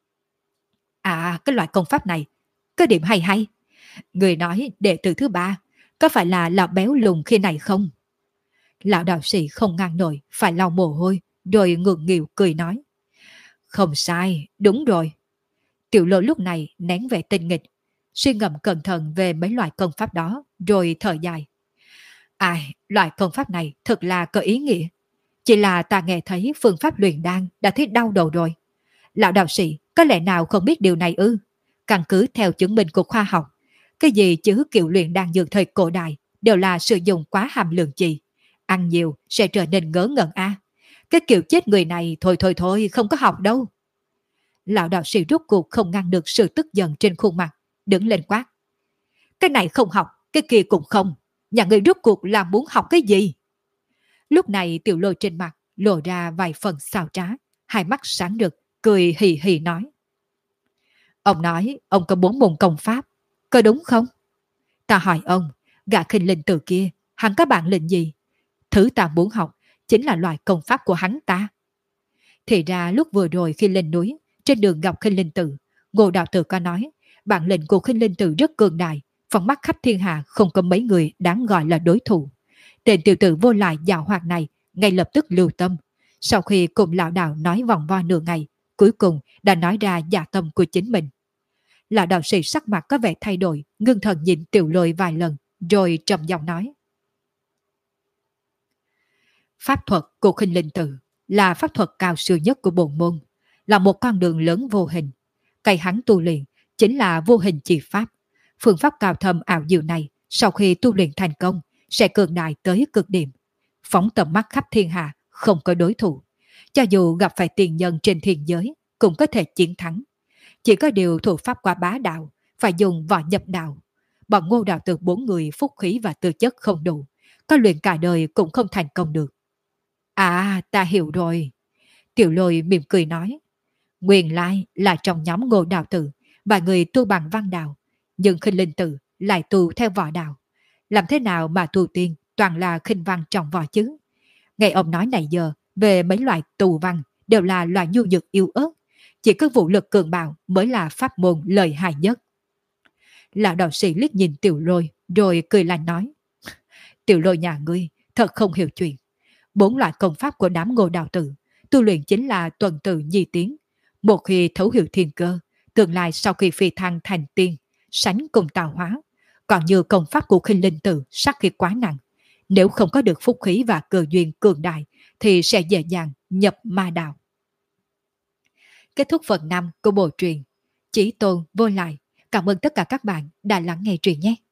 Cái loại công pháp này có điểm hay hay. Người nói đệ tử thứ ba có phải là lão béo lùn khi này không? Lão đạo sĩ không ngăn nổi, phải lau mồ hôi, rồi ngượng nghịu cười nói. Không sai, đúng rồi. Tiểu Lôi lúc này nén vẻ tinh nghịch, suy ngẫm cẩn thận về mấy loại công pháp đó, rồi thở dài. Loại công pháp này thật là có ý nghĩa. Chỉ là ta nghe thấy phương pháp luyện đan đã thấy đau đầu rồi. Lão đạo sĩ có lẽ nào không biết điều này ư? Căn cứ theo chứng minh của khoa học, cái gì chứ kiểu luyện đan dược thời cổ đại đều là sử dụng quá hàm lượng chì. Ăn nhiều sẽ trở nên ngớ ngẩn Cái kiểu chết người này thôi, không có học đâu. Lão đạo sĩ rút cuộc không ngăn được sự tức giận trên khuôn mặt, đứng lên quát. Cái này không học, cái kia cũng không. Nhà người rút cuộc là muốn học cái gì? Lúc này Tiểu Lôi trên mặt lộ ra vài phần xào trá, hai mắt sáng rực, cười hì hì nói. Ông nói ông có 4 môn công pháp, có đúng không? Ta hỏi ông, gã khinh linh tử kia, hắn có bản lĩnh gì? Thứ ta muốn học chính là loại công pháp của hắn ta. Thì ra lúc vừa rồi khi lên núi, trên đường gặp khinh linh tử, Ngô đạo tử có nói, bản lĩnh của khinh linh tử rất cường đại, phóng mắt khắp thiên hạ không có mấy người đáng gọi là đối thủ. Tên tiểu tử vô lại giàu hoạt này ngay lập tức lưu tâm. Sau khi cùng lão đạo nói vòng vo nửa ngày, cuối cùng đã nói ra dạ tâm của chính mình. Lão đạo sĩ sắc mặt có vẻ thay đổi, ngưng thần nhìn Tiểu Lôi vài lần, rồi trầm giọng nói. Pháp thuật của khinh linh tử là pháp thuật cao siêu nhất của bổn môn, là một con đường lớn vô hình. Cây hắn tu luyện chính là vô hình chỉ pháp. Phương pháp cao thâm ảo diệu này sau khi tu luyện thành công sẽ cường đại tới cực điểm. Phóng tầm mắt khắp thiên hạ không có đối thủ. Cho dù gặp phải tiền nhân trên thiên giới cũng có thể chiến thắng. Chỉ có điều thủ pháp quá bá đạo, phải dùng võ nhập đạo. Bọn Ngô đạo tử 4 người phúc khí và tư chất không đủ, có luyện cả đời cũng không thành công được. Ta hiểu rồi. Tiểu Lôi mỉm cười nói. Nguyên lai là trong nhóm Ngô đạo tử, vài người tu bằng văn đạo, nhưng khinh linh tử lại tu theo võ đạo. Làm thế nào mà tu tiên toàn là khinh văn trong võ chứ? Nghe ông nói này giờ về mấy loại tu văn đều là loại nhu nhược yếu ớt, chỉ có vũ lực cường bạo mới là pháp môn lợi hại nhất. Lão đạo sĩ liếc nhìn Tiểu Lôi rồi cười lạnh nói. Tiểu Lôi nhà ngươi thật không hiểu chuyện. 4 loại công pháp của đám Ngô đạo tử tu luyện chính là tuần tự nhi tiến. Một khi thấu hiểu thiên cơ, tương lai sau khi phi thăng thành tiên, sánh cùng tạo hóa. Còn như công pháp của khinh linh tử sát khí quá nặng, nếu không có được phúc khí và cơ duyên cường đại thì sẽ dễ dàng nhập ma đạo. Kết thúc phần 5 của bộ truyện Chí Tôn Vô Lại. Cảm ơn tất cả các bạn đã lắng nghe truyện nhé.